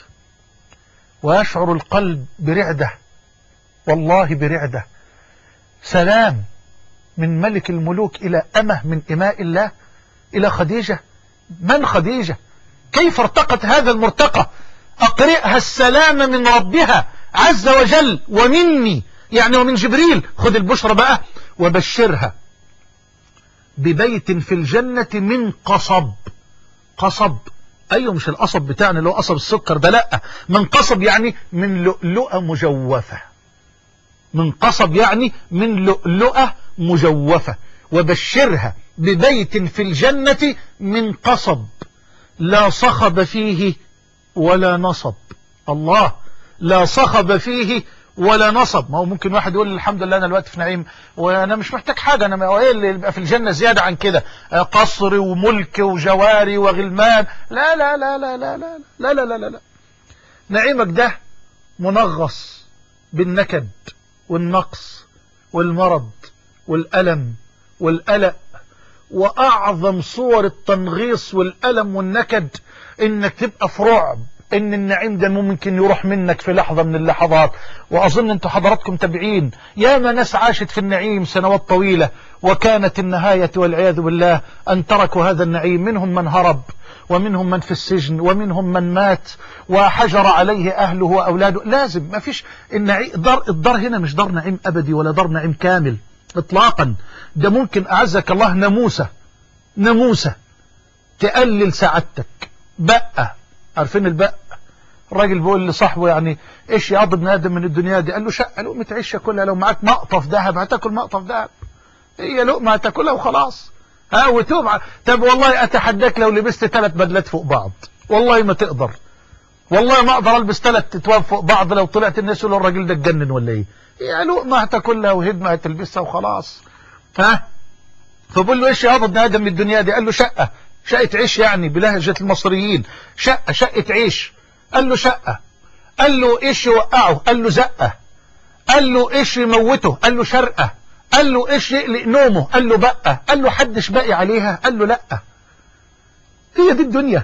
ويشعر القلب برعدة، والله برعدة. سلام من ملك الملوك إلى أمه من إماء الله إلى خديجة. من خديجة؟ كيف ارتقت هذا المرتقى؟ أقرئها السلام من ربها عز وجل ومني، يعني ومن جبريل. خذ البشرى بقى. وبشرها ببيت في الجنة من قصب. قصب أيوه، مش القصب بتاعنا اللي هو قصب السكر ده، لا، من قصب يعني من لؤلؤة مجوفة. من قصب يعني من لؤلؤة مجوفة. وبشرها ببيت في الجنة من قصب لا صخب فيه ولا نصب. الله، لا صخب فيه ولا نصب. ما هو ممكن واحد يقول الحمد لله انا الوقت في نعيم وانا مش محتاج حاجة، انا ايه اللي يبقى في الجنة زيادة عن كده؟ قصر وملك وجواري وغلمان. لا لا لا لا لا لا لا لا لا لا, لا. نعيمك ده منغص بالنكد والنقص والمرض والألم والقلق. وأعظم صور التنغيص والألم والنكد إنك تبقى في رعب إن النعيم ده ممكن يروح منك في لحظة من اللحظات. وأظن أنتم حضراتكم تابعين يا ما ناس عاشت في النعيم سنوات طويلة وكانت النهاية والعياذ بالله أن تركوا هذا النعيم. منهم من هرب، ومنهم من في السجن، ومنهم من مات وحجر عليه أهله وأولاده. لازم ما فيش النعيم. الدار, الدار هنا مش دار نعيم أبدي ولا دار نعيم كامل اطلاقا. ده ممكن اعزك الله ناموسة ناموسة تقلل سعادتك. بقى عارفين البقى؟ الراجل بيقول لصاحبه يعني ايش يقضي ابن ادم من الدنيا دي؟ قال له شقه لقمه عيش كلها، لو معاك مقطف ذهب هتاكل مقطف ذهب، هي لقمه هتاكلها وخلاص. ها وتوب. طب والله اتحداك لو لبست ثلاث بدلات فوق بعض والله ما تقدر. والله ما اقدر البس ثلاث تتواب فوق بعض لو طلعت الناس يقولوا الراجل ده اتجنن ولا ايه؟ يا لقمه هتاكلها وهدمه هتلبسها وخلاص. ها فبقول له ايش يا ابن ادم من الدنيا دي؟ قال له شقه شقه عيش، يعني بلهجه المصريين شقه شقه عيش. قال له شقه. قال له ايش يوقعه؟ قال له زقه. قال له ايش يموته؟ قال له شرقه. قال له ايش يقلق نومه؟ قال له بقى. قال له حدش باقي عليها؟ قال له لا. هي دي الدنيا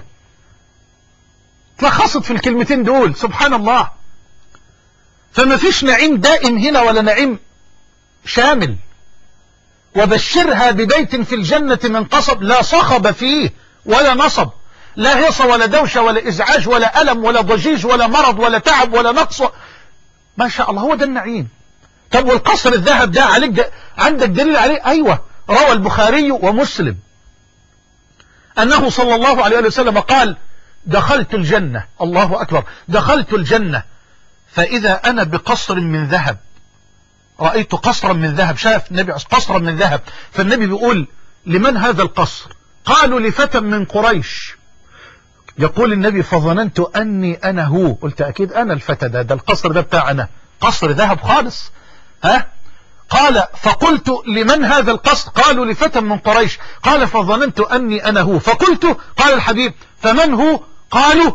تلخصت في الكلمتين دول. سبحان الله. فما فيش نعيم دائم هنا ولا نعيم شامل. وبشرها ببيت في الجنة من قصب لا صخب فيه ولا نصب، لا هيصة ولا دوشة ولا إزعاج ولا ألم ولا ضجيج ولا مرض ولا تعب ولا نقص. ما شاء الله، هو ده النعيم. طب والقصر الذهب ده عليك ده عندك دليل عليه؟ أيوة، روى البخاري ومسلم أنه صلى الله عليه وسلم قال: دخلت الجنة، الله أكبر، دخلت الجنة فإذا أنا بقصر من ذهب، رأيت قصرا من ذهب، شاف النبي قصرا من ذهب، فالنبي بيقول: لمن هذا القصر؟ قالوا: لفتى من قريش. يقول النبي: فظننت أني أنا هو، قلت أكيد أنا الفتى ده، ده القصر ده بتاعنا، قصر ذهب خالص. ها؟ قال: فقلت: لمن هذا القصر؟ قالوا: لفتى من قريش. قال: فظننت أني أنا هو، فقلت، قال الحبيب: فمن هو؟ قالوا: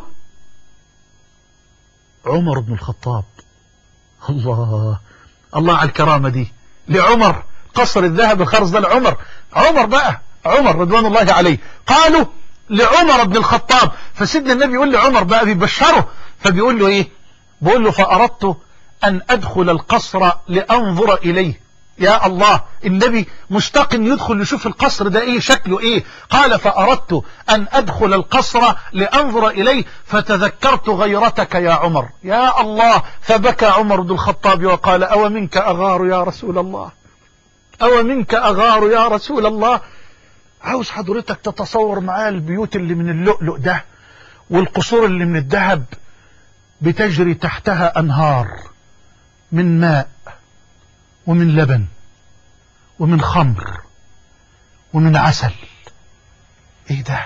عمر بن الخطاب. الله الله على الكرامة دي، لعمر قصر الذهب الخرز ده لعمر، عمر بقى، عمر رضوان الله عليه. قالوا: لعمر بن الخطاب. فسيدنا النبي يقول لعمر بقى، بيبشره، فبيقول له ايه؟ بيقول له: فأردت أن أدخل القصر لأنظر إليه. يا الله، النبي مشتاق يدخل يشوف القصر ده ايه شكله ايه. قال: فأردت أن أدخل القصر لأنظر إليه فتذكرت غيرتك يا عمر. يا الله، فبكى عمر بن الخطاب وقال: أو منك أغار يا رسول الله، أو منك أغار يا رسول الله. عاوز حضرتك تتصور معاه البيوت اللي من اللؤلؤ ده والقصور اللي من الذهب بتجري تحتها أنهار من ماء ومن لبن ومن خمر ومن عسل. ايه ده؟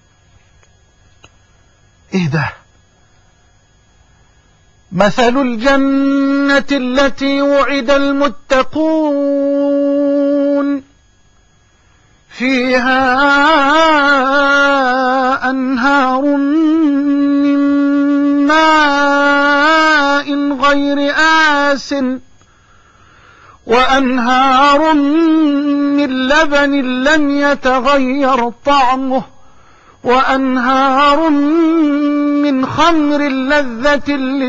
ايه ده؟ مثل الجنة التي وعد المتقون فيها أنهار من ماء غير آسٍ وأنهار من لبن لم يتغير طعمه وأنهار من خمر لذة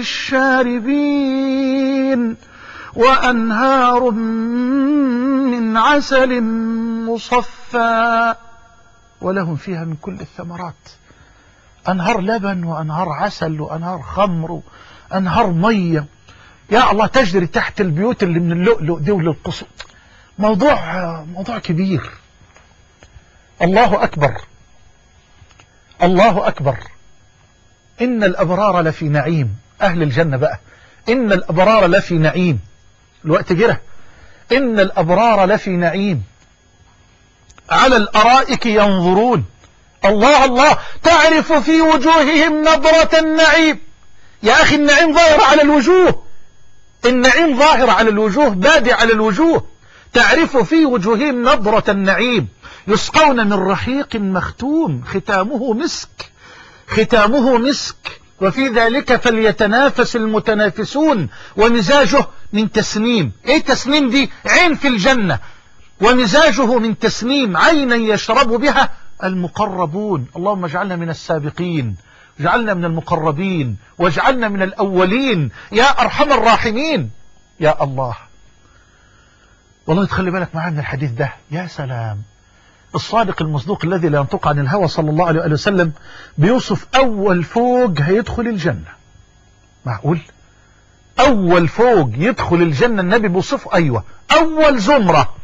للشاربين وأنهار من عسل مصفى ولهم فيها من كل الثمرات. أنهار لبن وأنهار عسل وأنهار خمر وأنهار مية، يا الله، تجري تحت البيوت اللي من اللؤلؤ دي وللقصور. موضوع موضوع كبير. الله أكبر، الله أكبر. إن الأبرار لفي نعيم. أهل الجنة بقى، إن الأبرار لفي نعيم. الوقت جره. إن الأبرار لفي نعيم على الأرائك ينظرون. الله الله، تعرف في وجوههم نظرة النعيم. يا أخي، النعيم ظاهر على الوجوه، النعيم ظاهر على الوجوه، بادي على الوجوه. تعرف في وجوههم نظرة النعيم، يسقون من رحيق مختوم ختامه مسك، ختامه مسك، وفي ذلك فليتنافس المتنافسون، ومزاجه من تسنيم. ايه تسنيم دي؟ عين في الجنة. ومزاجه من تسنيم، عينا يشرب بها المقربون. اللهم اجعلنا من السابقين، اجعلنا من المقربين، واجعلنا من الأولين يا أرحم الراحمين. يا الله، والله تخلي بالك معايا من الحديث ده. يا سلام، الصادق المصدوق الذي لا ينطق عن الهوى صلى الله عليه وسلم بيوصف أول فوق هيدخل الجنة. معقول؟ أول فوق يدخل الجنة النبي بيوصفه. أيوة، أول زمرة.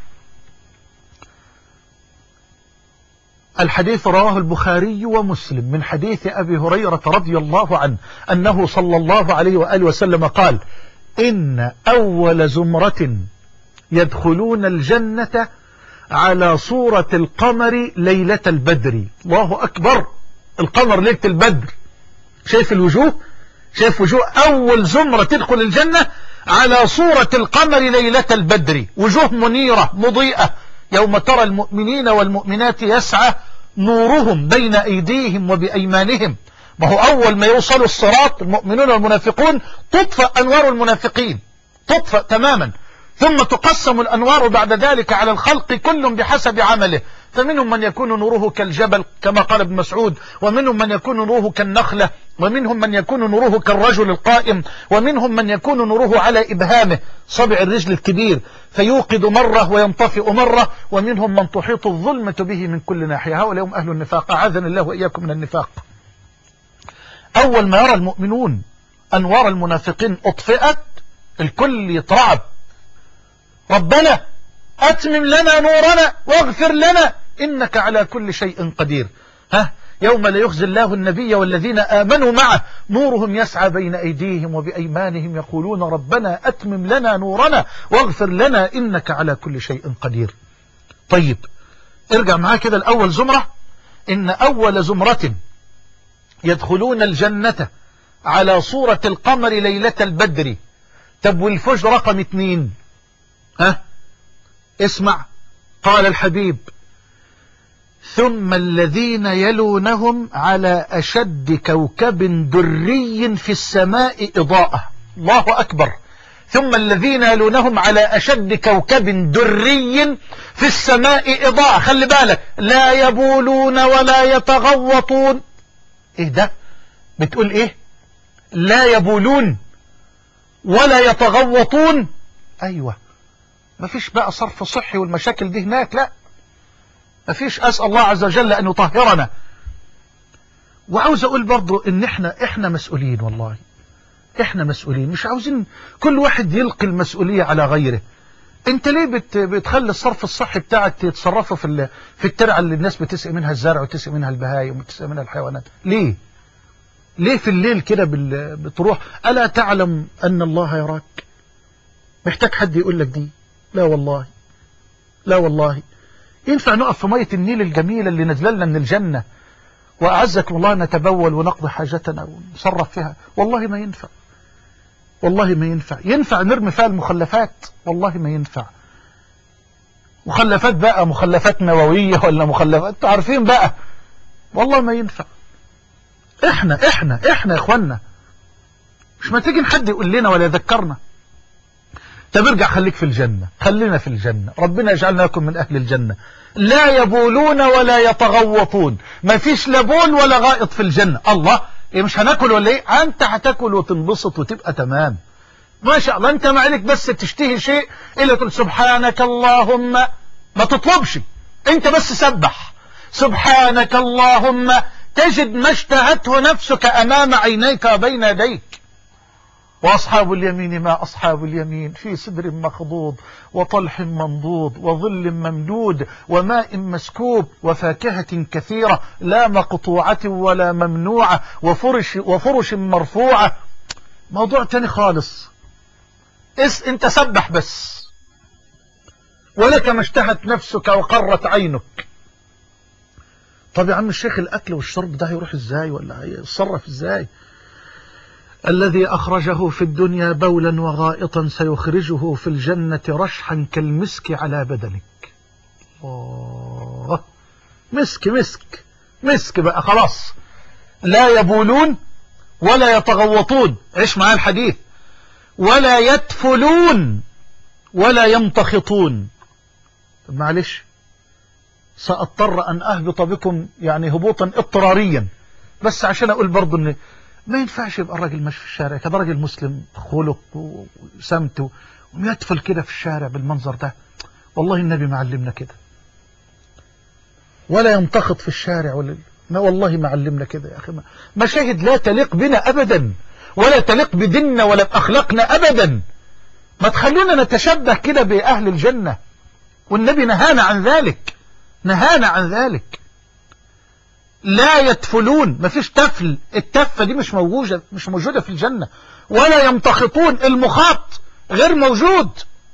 الحديث رواه البخاري ومسلم من حديث أبي هريرة رضي الله عنه أنه صلى الله عليه وآله وسلم قال: إن أول زمرة يدخلون الجنة على صورة القمر ليلة البدر. الله أكبر، القمر ليلة البدر. شايف الوجوه؟ شايف وجوه أول زمرة تدخل الجنة على صورة القمر ليلة البدر، وجوه منيرة مضيئة، يوم ترى المؤمنين والمؤمنات يسعى نورهم بين أيديهم وبأيمانهم. ما هو أول ما يوصلوا الصراط المؤمنون والمنافقون تطفأ أنوار المنافقين، تطفأ تماما، ثم تقسم الأنوار بعد ذلك على الخلق كل بحسب عمله، فمنهم من يكون نوره كالجبل كما قال ابن مسعود، ومنهم من يكون نوره كالنخلة، ومنهم من يكون نوره كالرجل القائم، ومنهم من يكون نوره على إبهامه صبع الرجل الكبير فيوقد مرة وينطفئ مرة، ومنهم من تحيط الظلمة به من كل ناحية. هؤلاء هم أهل النفاق، أعاذنا الله وإياكم من النفاق. أول ما يرى المؤمنون أنوار المنافقين أطفئت الكل يترعب. ربنا أتمم لنا نورنا واغفر لنا إنك على كل شيء قدير. ها يوم لا يخزي الله النبي والذين آمنوا معه نورهم يسعى بين أيديهم وبأيمانهم يقولون ربنا أتمم لنا نورنا واغفر لنا إنك على كل شيء قدير. طيب ارجع معاه كده الأول زمرة، إن أول زمرة يدخلون الجنة على صورة القمر ليلة البدر. طب والفجر رقم اتنين؟ ها اسمع، قال الحبيب ثم الذين يلونهم على أشد كوكب دري في السماء إضاءة. الله أكبر. ثم الذين يلونهم على أشد كوكب دري في السماء إضاءة. خلي بالك، لا يبولون ولا يتغوطون. إيه ده؟ بتقول إيه؟ لا يبولون ولا يتغوطون. أيوة، مفيش بقى صرف صحي والمشاكل دي هناك، لا مفيش. أسأل الله عز وجل أن يطهرنا. وعاوز أقول برضو إن إحنا إحنا مسؤولين، والله إحنا مسؤولين، مش عاوزين كل واحد يلقي المسؤولية على غيره. أنت ليه بت بتخلي الصرف الصحي بتاعك يتصرفه في في الترعة اللي الناس بتسقي منها الزرع وتسقي منها البهايم وتسقي منها الحيوانات؟ ليه؟ ليه في الليل كده بتروح؟ ألا تعلم أن الله يراك؟ محتاج حد يقول لك دي؟ لا والله، لا والله. ينفع نقف في مية النيل الجميلة اللي نزلنا من الجنة وأعزكم الله نتبول ونقضي حاجتنا ونصرف فيها؟ والله ما ينفع، والله ما ينفع. ينفع نرمي فيها المخلفات؟ والله ما ينفع. مخلفات بقى، مخلفات نووية ولا مخلفات تعرفين بقى، والله ما ينفع. احنا احنا احنا يا اخوانا، مش ما تيجي حد يقول لنا ولا يذكرنا. طب ارجع خليك في الجنة، خلينا في الجنة، ربنا يجعلنا لكم من أهل الجنة. لا يبولون ولا يتغوطون، ما فيش لا بول ولا غائط في الجنة. الله، إيه مش هناكل ولا ايه؟ انت هتاكل وتنبسط وتبقى تمام ما شاء الله. انت ما عليك بس تشتهي شيء الا تقول سبحانك اللهم، ما تطلبش، انت بس سبح سبحانك اللهم تجد ما اشتهته نفسك امام عينيك وبين يديك. وأصحاب اليمين ما أصحاب اليمين، في سدر مخضود وطلح منضود وظل ممدود وماء مسكوب وفاكهة كثيرة لا مقطوعة ولا ممنوعة وفرش, وفرش مرفوعة. موضوع تاني خالص. اس انت سبح بس، ولك ما اشتهت نفسك وقرت عينك. طب يا عم الشيخ الأكل والشرب ده هيروح ازاي ولا هيتصرف ازاي؟ الذي أخرجه في الدنيا بولا وغائطا سيخرجه في الجنة رشحا كالمسك على بدنك. الله، مسك مسك مسك بقى خلاص. لا يبولون ولا يتغوطون، عيش معاه الحديث، ولا يتفلون ولا يمتخطون. معلش سأضطر أن أهبط بكم يعني هبوطا اضطراريا، بس عشان أقول برضو أن ما ينفعش يبقى الراجل ماشي في الشارع كده، راجل مسلم خلق وسمت ويدفل كده في الشارع بالمنظر ده. والله النبي ما علمنا كده، ولا ينتخط في الشارع ولا ما، والله ما علمنا كده يا أخي. مشاهد لا تليق بنا أبدا، ولا تليق بديننا ولا بأخلاقنا أبدا. ما تخلونا نتشبه كده بأهل الجنة، والنبي نهانا عن ذلك، نهانا عن ذلك. لا يتفلون، ما فيش تفل، التفة دي مش موجودة، مش موجودة في الجنة. ولا يمتخطون، المخاط غير موجود.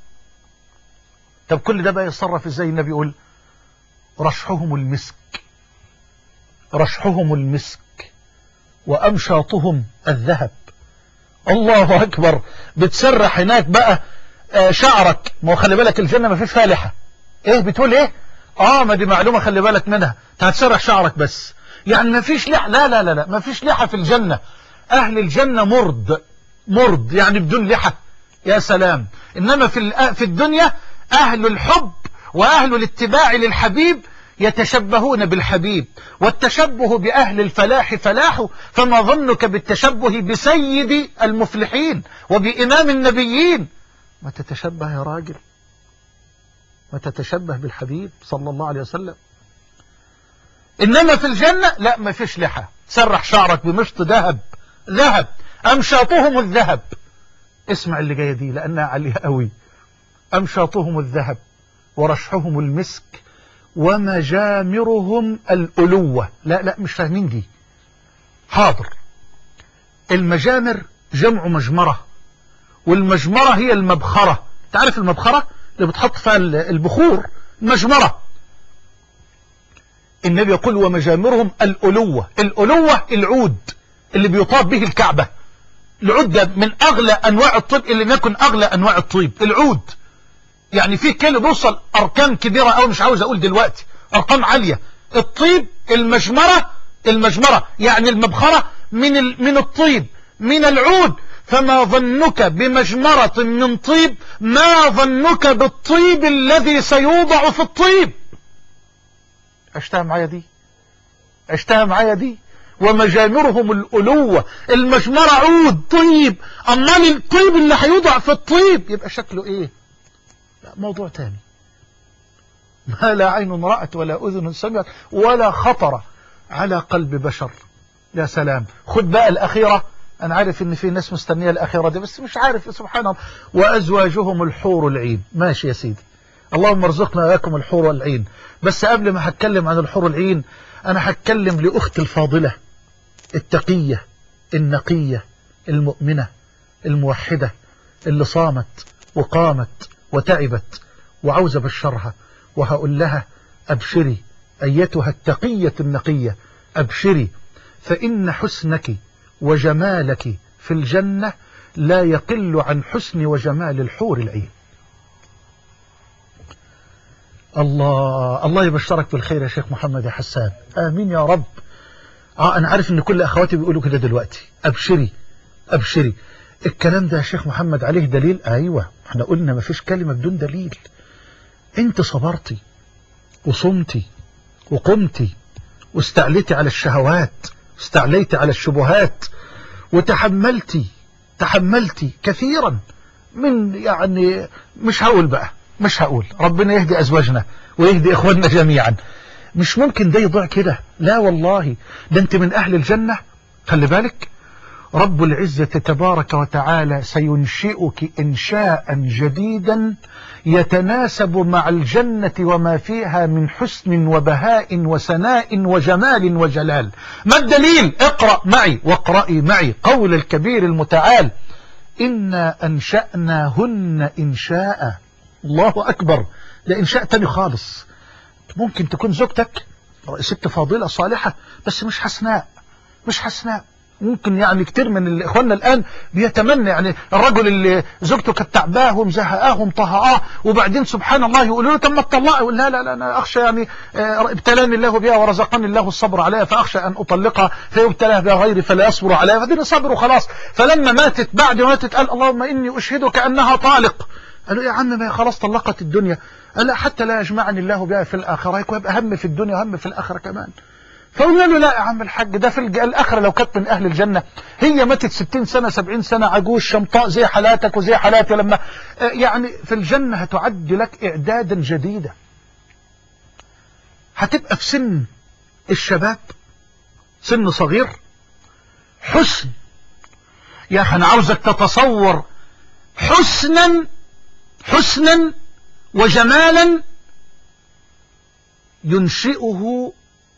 طب كل ده بقى يتصرف ازاي؟ النبي يقول رشحهم المسك، رشحهم المسك وأمشاطهم الذهب. الله أكبر. بتسرح هناك بقى آه شعرك، ما هو خلي بالك الجنة ما فيش فيها لحى. ايه بتقول ايه؟ اه ما دي معلومة خلي بالك منها، هتسرح شعرك بس، يعني ما فيش لحى. لا لا لا لا، ما فيش لحى في الجنة. اهل الجنة مرد، مرد يعني بدون لحى. يا سلام. انما في في الدنيا اهل الحب واهل الاتباع للحبيب يتشبهون بالحبيب، والتشبه بأهل الفلاح فلاح، فما ظنك بالتشبه بسيد المفلحين وبإمام النبيين؟ ما تتشبه يا راجل، ما تتشبه بالحبيب صلى الله عليه وسلم. إنما في الجنة لا، ما فيش لحى، سرح شعرك بمشط ذهب، ذهب أمشاطهم الذهب. اسمع اللي جاية دي لأنها عليها قوي. أمشاطهم الذهب ورشحهم المسك ومجامرهم الألوة. لا لا مش فاهمين دي. حاضر. المجامر جمع مجمرة، والمجمرة هي المبخرة. تعرف المبخرة اللي بتحط فيها البخور؟ مجمرة. النبي يقول ومجامرهم الألوة. الألوة العود اللي بيطاب به الكعبة. العود ده من أغلى أنواع الطيب اللي ما يكن أغلى أنواع الطيب العود. يعني في كيلو بيوصل أرقام كبيرة أو مش عاوز أقول دلوقتي أرقام عالية. الطيب المجمرة، المجمرة يعني المبخرة من من الطيب من العود. فما ظنك بمجمرة من طيب؟ ما ظنك بالطيب الذي سيوضع في الطيب؟ عشتها معايا دي؟ عشتها معايا دي؟ ومجامرهم الألوة. المجمرة عود طيب، أمال الطيب اللي هيوضع في الطيب يبقى شكله إيه؟ لا موضوع تاني. ما لا عين رأت ولا أذن سمعت ولا خطر على قلب بشر. يا سلام. خد بقى الأخيرة. أنا عارف إن في ناس مستنية الأخيرة دي بس مش عارف. سبحان الله. وأزواجهم الحور العين. ماشي يا سيدي، اللهم ارزقنا وإياكم الحور العين. بس قبل ما هتكلم عن الحور العين أنا هتكلم لأخت الفاضلة التقية النقية المؤمنة الموحدة اللي صامت وقامت وتعبت وعاوزة بشرها وهقول لها أبشري أيتها التقية النقية، أبشري فإن حسنك وجمالك في الجنة لا يقل عن حسن وجمال الحور العين. الله الله يبشرك بالخير يا شيخ محمد يا حسان. آمين يا رب. آه أنا عارف إن كل أخواتي بيقولوا كده دلوقتي. أبشري أبشري. الكلام ده يا شيخ محمد عليه دليل؟ أيوة احنا قلنا ما فيش كلمة بدون دليل. انت صبرتي وصمتي وقمتي واستعليتي على الشهوات واستعليتي على الشبهات وتحملتي تحملتي كثيرا من يعني مش هقول بقى مش هقول ربنا يهدي أزواجنا ويهدي إخواننا جميعا. مش ممكن ده يضيع كده. لا والله ده انت من أهل الجنة. خلي بالك رب العزة تبارك وتعالى سينشئك إنشاء جديدا يتناسب مع الجنة وما فيها من حسن وبهاء وسناء وجمال وجلال. ما الدليل؟ اقرأ معي واقرأي معي قول الكبير المتعال إنا أنشأناهن إنشاء. الله أكبر. ده إنشاء تاني خالص. ممكن تكون زوجتك ست فاضلة صالحة بس مش حسناء مش حسناء. ممكن يعني كتير من اخواننا الآن بيتمنى يعني الرجل اللي زوجته كانت تعباه ومزهقاه ومطهقاه وبعدين سبحان الله يقولوا له تم الطلاق، يقول لا لا لا أنا أخشى يعني ابتلاني الله بها ورزقني الله الصبر عليها فأخشى أن أطلقها فيبتلاه بها غيري فلا يصبر عليها فدين صبر وخلاص. فلما ماتت بعد ما ماتت قال اللهم إني أشهدك أنها طالق. قالوا يا عم ما خلاص طلقت الدنيا. قال لا حتى لا يجمعني الله بها في الآخرة يبقى هم في الدنيا هم في الآخرة كمان. فقلنا له لا يا عم الحاج ده في الآخرة لو كانت من أهل الجنة هي ماتت ستين سنة سبعين سنة عجوز شمطاء زي حالاتك وزي حالاتي لما يعني في الجنة هتعد لك إعدادا جديدا. هتبقى في سن الشباب سن صغير حسن. يا أخي أنا عاوزك تتصور حسنا حسنا وجمالا ينشئه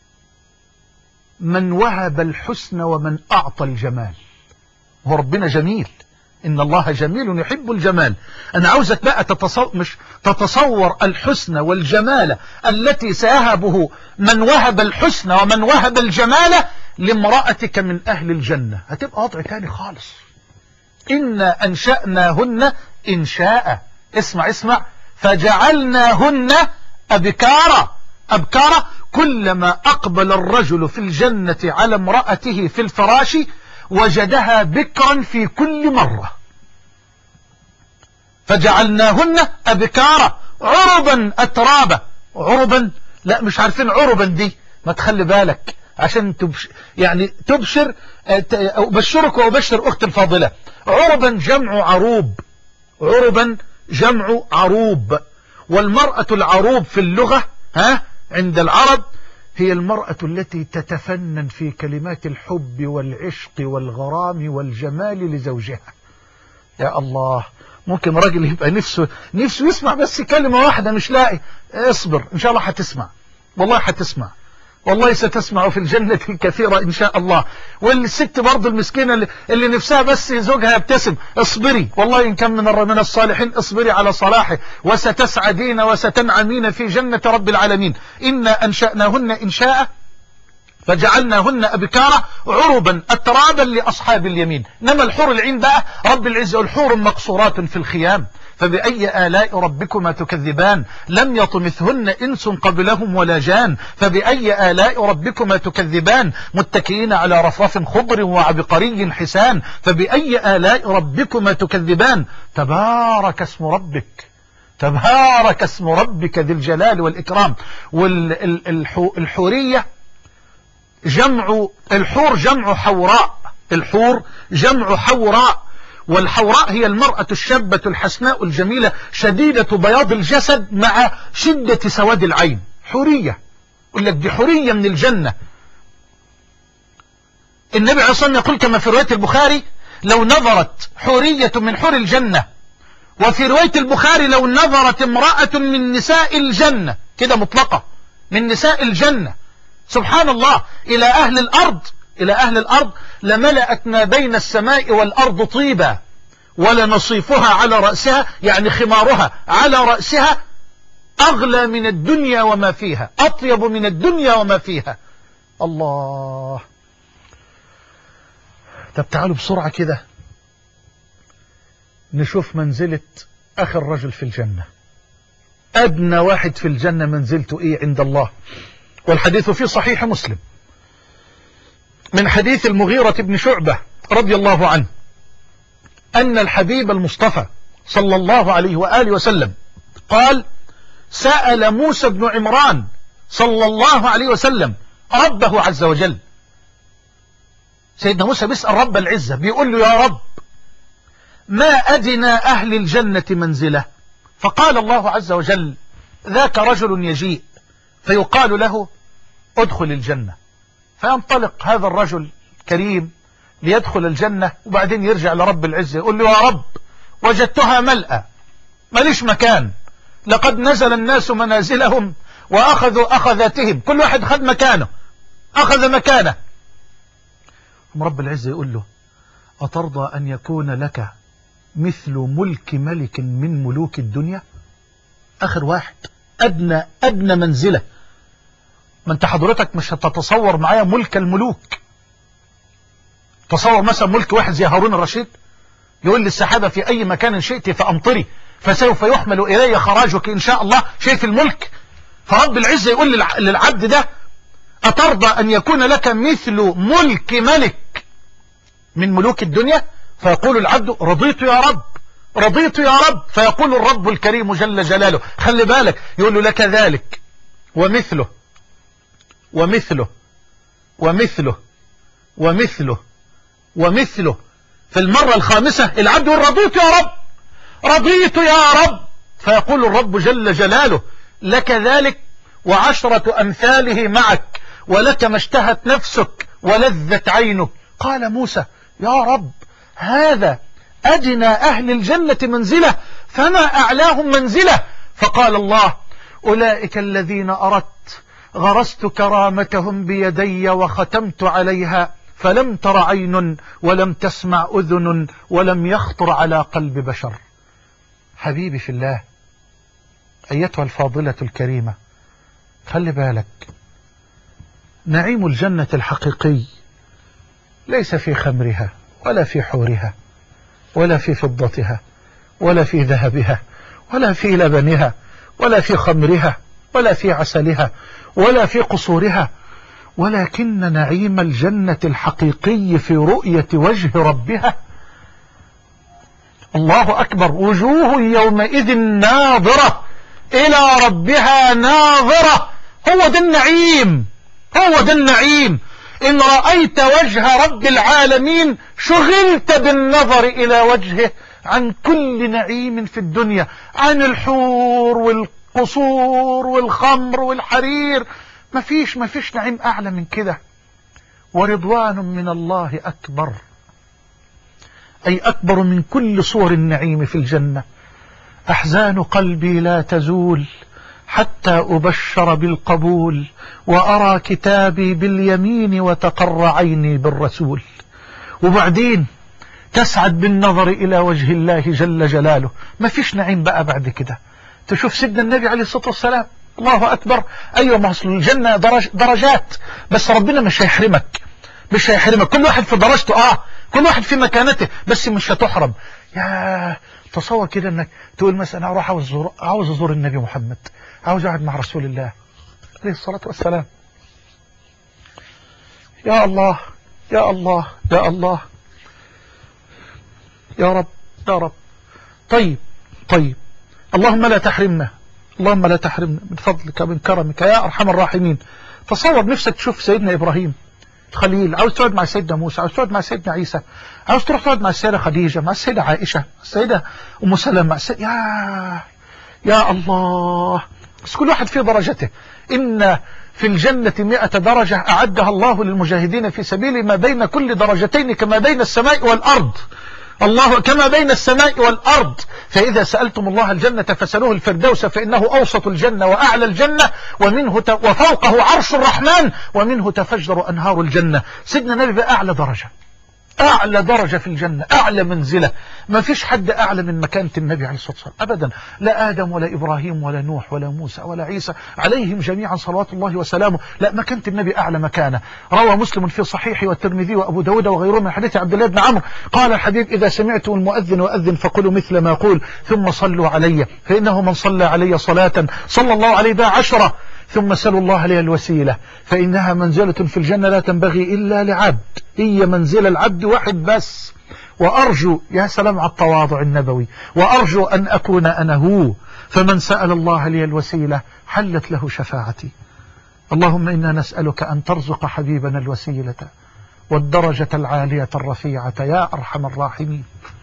من وهب الحسن ومن أعطى الجمال. هو ربنا جميل إن الله جميل يحب الجمال. أنا عاوزك بقى تتصور مش تتصور الحسن والجمال التي سيهبه من وهب الحسن ومن وهب الجمال لامرأتك من أهل الجنة. هتبقى وضع تاني خالص. إنا أنشأناهن إنشاء. اسمع اسمع فجعلناهن أبكارا. أبكارا كلما أقبل الرجل في الجنة على امرأته في الفراش وجدها بكرا في كل مرة. فجعلناهن أبكارا عربا أترابا. عربا لا مش عارفين عربا دي ما تخلي بالك عشان تبش يعني تبشر أبشرك وأبشر أخت الفاضلة. عربا جمع عروب. عربا جمع عروب. والمرأة العروب في اللغة ها عند العرب هي المرأة التي تتفنن في كلمات الحب والعشق والغرام والجمال لزوجها. يا الله، ممكن راجل يبقى نفسه نفسه يسمع بس كلمة واحدة مش لاقي. اصبر ان شاء الله هتسمع، والله هتسمع، والله ستسمع في الجنة الكثيرة إن شاء الله. والست برضه المسكينة اللي, اللي نفسها بس زوجها يبتسم، اصبري والله إن كان من من الصالحين، اصبري على صلاحه وستسعدين وستنعمين في جنة رب العالمين. إنا أنشأناهن إنشاء فجعلناهن أبكارا عربا أترابا لأصحاب اليمين. إنما الحور العين بقى رب العزة الحور مقصورات في الخيام، فبأي آلاء ربكما تكذبان، لم يطمثهن إنس قبلهم ولا جان، فبأي آلاء ربكما تكذبان، متكئين على رفرف خضر وعبقري حسان، فبأي آلاء ربكما تكذبان، تبارك اسم ربك، تبارك اسم ربك ذي الجلال والإكرام. والحورية جمع الحور جمع حوراء، الحور جمع حوراء، والحوراء هي المرأة الشابة الحسناء الجميلة شديدة بياض الجسد مع شدة سواد العين، حورية. يقول لك دي حورية من الجنة. النبي عليه الصلاة والسلام يقول كما في رواية البخاري: لو نظرت حورية من حور الجنة، وفي رواية البخاري لو نظرت امرأة من نساء الجنة، كده مطلقة، من نساء الجنة، سبحان الله، إلى أهل الأرض، إلى أهل الأرض لملأت ما بين السماء والأرض طيبا، ولنصيفها على رأسها، يعني خمارها على رأسها، أغلى من الدنيا وما فيها، أطيب من الدنيا وما فيها. الله. طب تعالوا بسرعة كده نشوف منزلة آخر رجل في الجنة، أدنى واحد في الجنة منزلته إيه عند الله. والحديث في صحيح مسلم من حديث المغيرة بن شعبة رضي الله عنه أن الحبيب المصطفى صلى الله عليه وآله وسلم قال: سأل موسى بن عمران صلى الله عليه وسلم ربه عز وجل. سيدنا موسى بيسأل رب العزة، بيقول له: يا رب، ما أدنى أهل الجنة منزلة؟ فقال الله عز وجل: ذاك رجل يجيء فيقال له: ادخل الجنة. فينطلق هذا الرجل الكريم ليدخل الجنة، وبعدين يرجع لرب العزة يقول له: يا رب، وجدتها ملأى، ماليش مكان، لقد نزل الناس منازلهم وأخذوا أخذاتهم، كل واحد خد مكانه، أخذ مكانه. رب العزة يقول له: أترضى أن يكون لك مثل ملك ملك من ملوك الدنيا؟ آخر واحد، أدنى أدنى منزلة. ما انت حضرتك مش هتتصور معايا ملك الملوك. تصور مثلا ملك واحد زي هارون الرشيد، يقول للسحابة: في أي مكان شئت فأمطري فسوف يحمل إلي خراجك إن شاء الله. شايف الملك؟ فرب العزة يقول للعبد ده: أترضى أن يكون لك مثل ملك ملك من ملوك الدنيا؟ فيقول العبد: رضيت يا رب، رضيت يا رب. فيقول الرب الكريم جل جلاله: خلي بالك، يقول له: لك ذلك ومثله ومثله ومثله ومثله ومثله. في المرة الخامسة العبد يقول: رضيت يا رب، رضيت يا رب. فيقول الرب جل جلاله: لك ذلك وعشرة أمثاله معك، ولك ما اشتهت نفسك ولذت عينك. قال موسى: يا رب، هذا أدنى أهل الجنة منزلة، فما أعلاهم منزلة. فقال الله: أولئك الذين أردت غرست كرامتهم بيدي وختمت عليها، فلم تر عين ولم تسمع أذن ولم يخطر على قلب بشر. حبيبي في الله، أيتها الفاضلة الكريمة، خلي بالك، نعيم الجنة الحقيقي ليس في خمرها ولا في حورها ولا في فضتها ولا في ذهبها ولا في لبنها ولا في خمرها ولا في عسلها ولا في قصورها، ولكن نعيم الجنة الحقيقي في رؤية وجه ربها. الله أكبر. وجوه يومئذ ناظرة إلى ربها ناظرة. هو ده النعيم، هو ده النعيم. إن رأيت وجه رب العالمين شغلت بالنظر إلى وجهه عن كل نعيم في الدنيا، عن الحور والقصور والخمر والحرير. مفيش مفيش نعيم أعلى من كده. ورضوان من الله أكبر. أي أكبر من كل صور النعيم في الجنة. أحزان قلبي لا تزول حتى أبشر بالقبول، وأرى كتابي باليمين وتقر عيني بالرسول. وبعدين تسعد بالنظر إلى وجه الله جل جلاله. ما فيش نعيم بقى بعد كده. تشوف سيدنا النبي عليه الصلاة والسلام، الله أكبر. أيوة، ما أصل الجنة درج درجات، بس ربنا مش هيحرمك، مش هيحرمك. كل واحد في درجته، آه كل واحد في مكانته، بس مش هتحرم. يا تصور كده انك تقول مثلا انا اروح عاوز ازور عاوز ازور النبي محمد، عاوز اقعد مع رسول الله عليه الصلاة والسلام. يا الله يا الله يا الله يا رب يا رب. طيب طيب اللهم لا تحرمنا، اللهم لا تحرمنا من فضلك من كرمك يا أرحم الراحمين. تصور نفسك تشوف سيدنا إبراهيم الخليل، عاوز تقعد مع سيدنا موسى، عاوز تقعد مع سيدنا عيسى، عاوز تروح تقعد مع السيدة خديجة، مع السيدة عائشة، السيدة أم سلمة، السيدة... يا يا الله. بس كل واحد في درجته. إن في الجنة مئة درجة أعدها الله للمجاهدين في سبيل، ما بين كل درجتين كما بين السماء والأرض. الله كما بين السماء والأرض. فإذا سألتم الله الجنة فسألوه الفردوس، فإنه أوسط الجنة وأعلى الجنة، ومنه ت... وفوقه عرش الرحمن، ومنه تفجر أنهار الجنة. سيدنا النبي بأعلى درجة، أعلى درجة في الجنة، أعلى منزلة. ما فيش حد أعلى من مكانة النبي عليه الصلاة والسلام أبدا. لا آدم ولا إبراهيم ولا نوح ولا موسى ولا عيسى عليهم جميعا صلوات الله وسلامه. لا، مكانة النبي أعلى مكانة. روى مسلم في صحيحه والترمذي وأبو داود وغيره من حديث عبد الله بن عمرو قال الحبيب: إذا سمعتم المؤذن وأذن فقولوا مثل ما يقول، ثم صلوا علي، فإنه من صلى علي صلاة صلى الله عليه بها عشرة، ثم سلوا الله عليه الوسيلة، فإنها منزلة في الجنة لا تنبغي إلا لعبد، هي منزل العبد واحد بس. وأرجو، يا سلام على التواضع النبوي، وأرجو أن أكون أنا هو، فمن سأل الله لي الوسيلة حلت له شفاعتي. اللهم إنا نسألك أن ترزق حبيبنا الوسيلة والدرجة العالية الرفيعة يا أرحم الراحمين.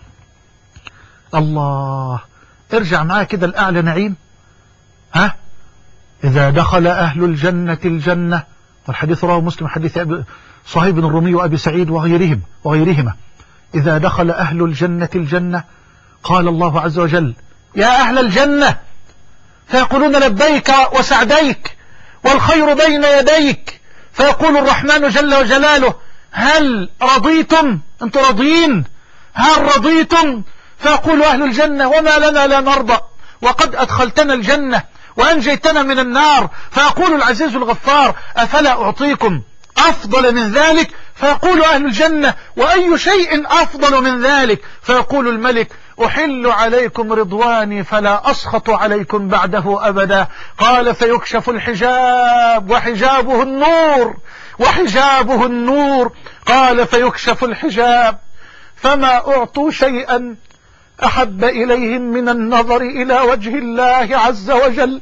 الله، ارجع معايا كده الأعلى نعيم. ها، إذا دخل أهل الجنة الجنة، والحديث رواه مسلم حديث صهيب بن الرومي وأبي سعيد وغيرهم وغيرهما. إذا دخل أهل الجنة الجنة قال الله عز وجل: يا أهل الجنة، فيقولون لبيك وسعديك والخير بين يديك، فيقول الرحمن جل وجلاله: هل رضيتم؟ أنتم راضين؟ هل رضيتم؟ فيقول أهل الجنة: وما لنا لا نرضى، وقد أدخلتنا الجنة وأنجيتنا من النار. فيقول العزيز الغفار: أفلا أعطيكم أفضل من ذلك؟ فيقول أهل الجنة: وأي شيء أفضل من ذلك؟ فيقول الملك: أحل عليكم رضواني فلا أسخط عليكم بعده أبدا. قال: فيكشف الحجاب وحجابه النور وحجابه النور. قال: فيكشف الحجاب فما أعطوا شيئا أحب إليهم من النظر إلى وجه الله عز وجل،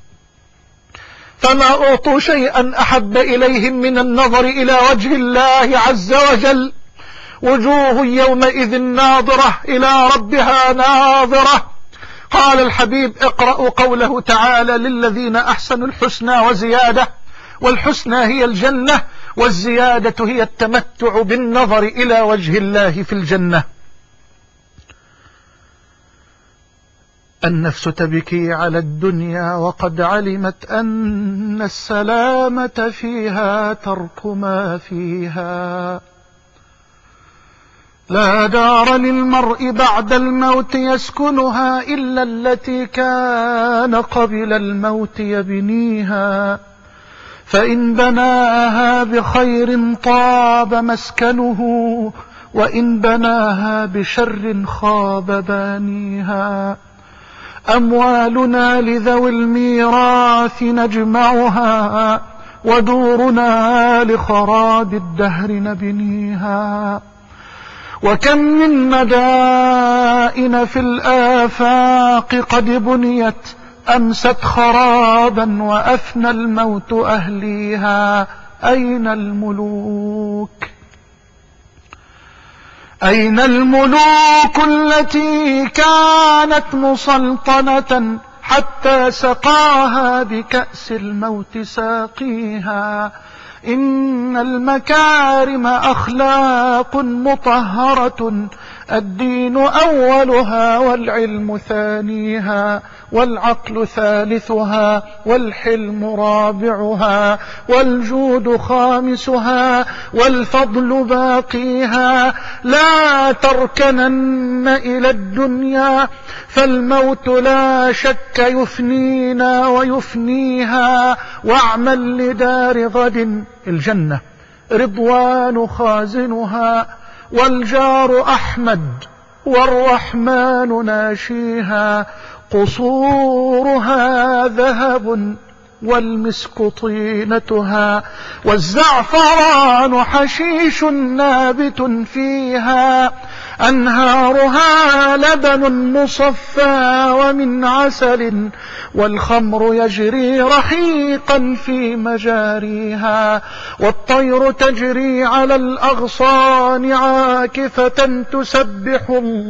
فما أعطوا شيئا أحب إليهم من النظر إلى وجه الله عز وجل. وجوه يومئذ ناظرة إلى ربها ناظرة. قال الحبيب: اقرأوا قوله تعالى: للذين أحسنوا الحسنى وزيادة، والحسنى هي الجنة، والزيادة هي التمتع بالنظر إلى وجه الله في الجنة. النفس تبكي على الدنيا وقد علمت أن السلامة فيها ترك ما فيها. لا دار للمرء بعد الموت يسكنها إلا التي كان قبل الموت يبنيها، فإن بناها بخير طاب مسكنه، وإن بناها بشر خاب بانيها. أموالنا لذوي الميراث نجمعها، ودورنا لخراب الدهر نبنيها. وكم من مدائن في الآفاق قد بنيت أمست خرابا وأفنى الموت أهليها. أين الملوك؟ أين الملوك التي كانت مسلطنة حتى سقاها بكأس الموت ساقيها؟ إن المكارم أخلاق مطهرة الدين أولها والعلم ثانيها والعقل ثالثها والحلم رابعها والجود خامسها والفضل باقيها. لا تركنن إلى الدنيا فالموت لا شك يفنينا ويفنيها. واعمل لدار غد الجنة رضوان خازنها والجار أحمد والرحمن ناشيها. قصورها ذهب والمسك طينتها والزعفران حشيش نابت فيها. أنهارها لبن مصفى ومن عسل والخمر يجري رحيقا في مجاريها. والطير تجري على الأغصان عاكفة تسبح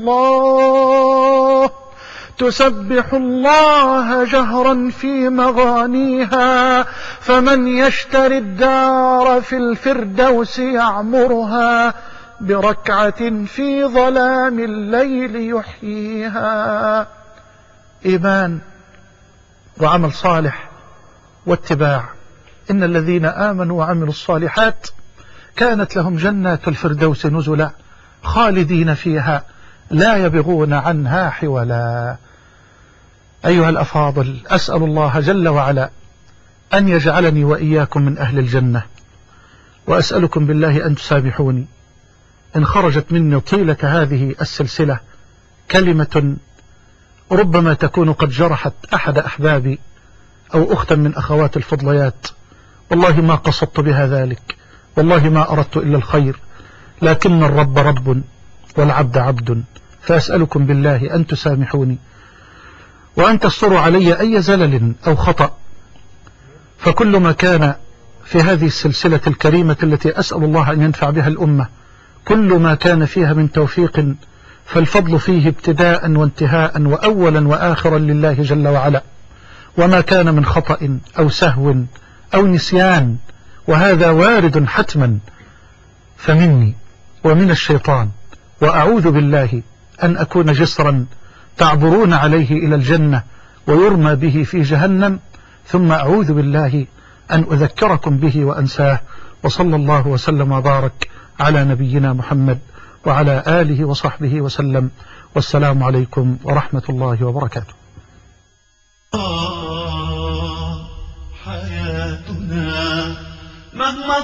الله تسبح الله جهرا في مغانيها. فمن يشتري الدار في الفردوس يعمرها بركعة في ظلام الليل يحييها. إيمان وعمل صالح واتباع. إن الذين آمنوا وعملوا الصالحات كانت لهم جنات الفردوس نزلا خالدين فيها لا يبغون عنها حولا. أيها الأفاضل، أسأل الله جل وعلا أن يجعلني وإياكم من أهل الجنة، وأسألكم بالله أن تسامحوني إن خرجت مني طيلة هذه السلسلة كلمة ربما تكون قد جرحت أحد أحبابي أو أختا من أخوات الفضليات. والله ما قصدت بها ذلك، والله ما أردت إلا الخير، لكن الرب رب والعبد عبد. فأسألكم بالله أن تسامحوني وأن تستروا علي أي زلل أو خطأ. فكل ما كان في هذه السلسلة الكريمة التي أسأل الله أن ينفع بها الأمة، كل ما كان فيها من توفيق فالفضل فيه ابتداء وانتهاء وأولا وآخرا لله جل وعلا. وما كان من خطأ أو سهو أو نسيان، وهذا وارد حتما، فمني ومن الشيطان. وأعوذ بالله أن أكون جسرا تعبرون عليه إلى الجنة ويرمى به في جهنم، ثم أعوذ بالله أن أذكركم به وأنساه. وصلى الله وسلم وبارك على نبينا محمد وعلى آله وصحبه وسلم، والسلام عليكم ورحمة الله وبركاته. حياتنا مهما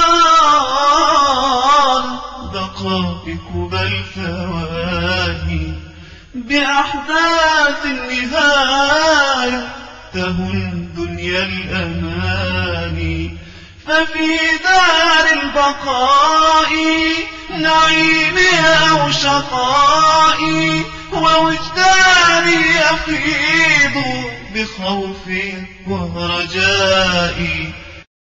طال دقائق بل ثواني، بأحداث النهاية تهن دنيا الأماني. ففي دار البقاء نعيم أو شقاء، ووجداني يفيض بخوف ورجاء.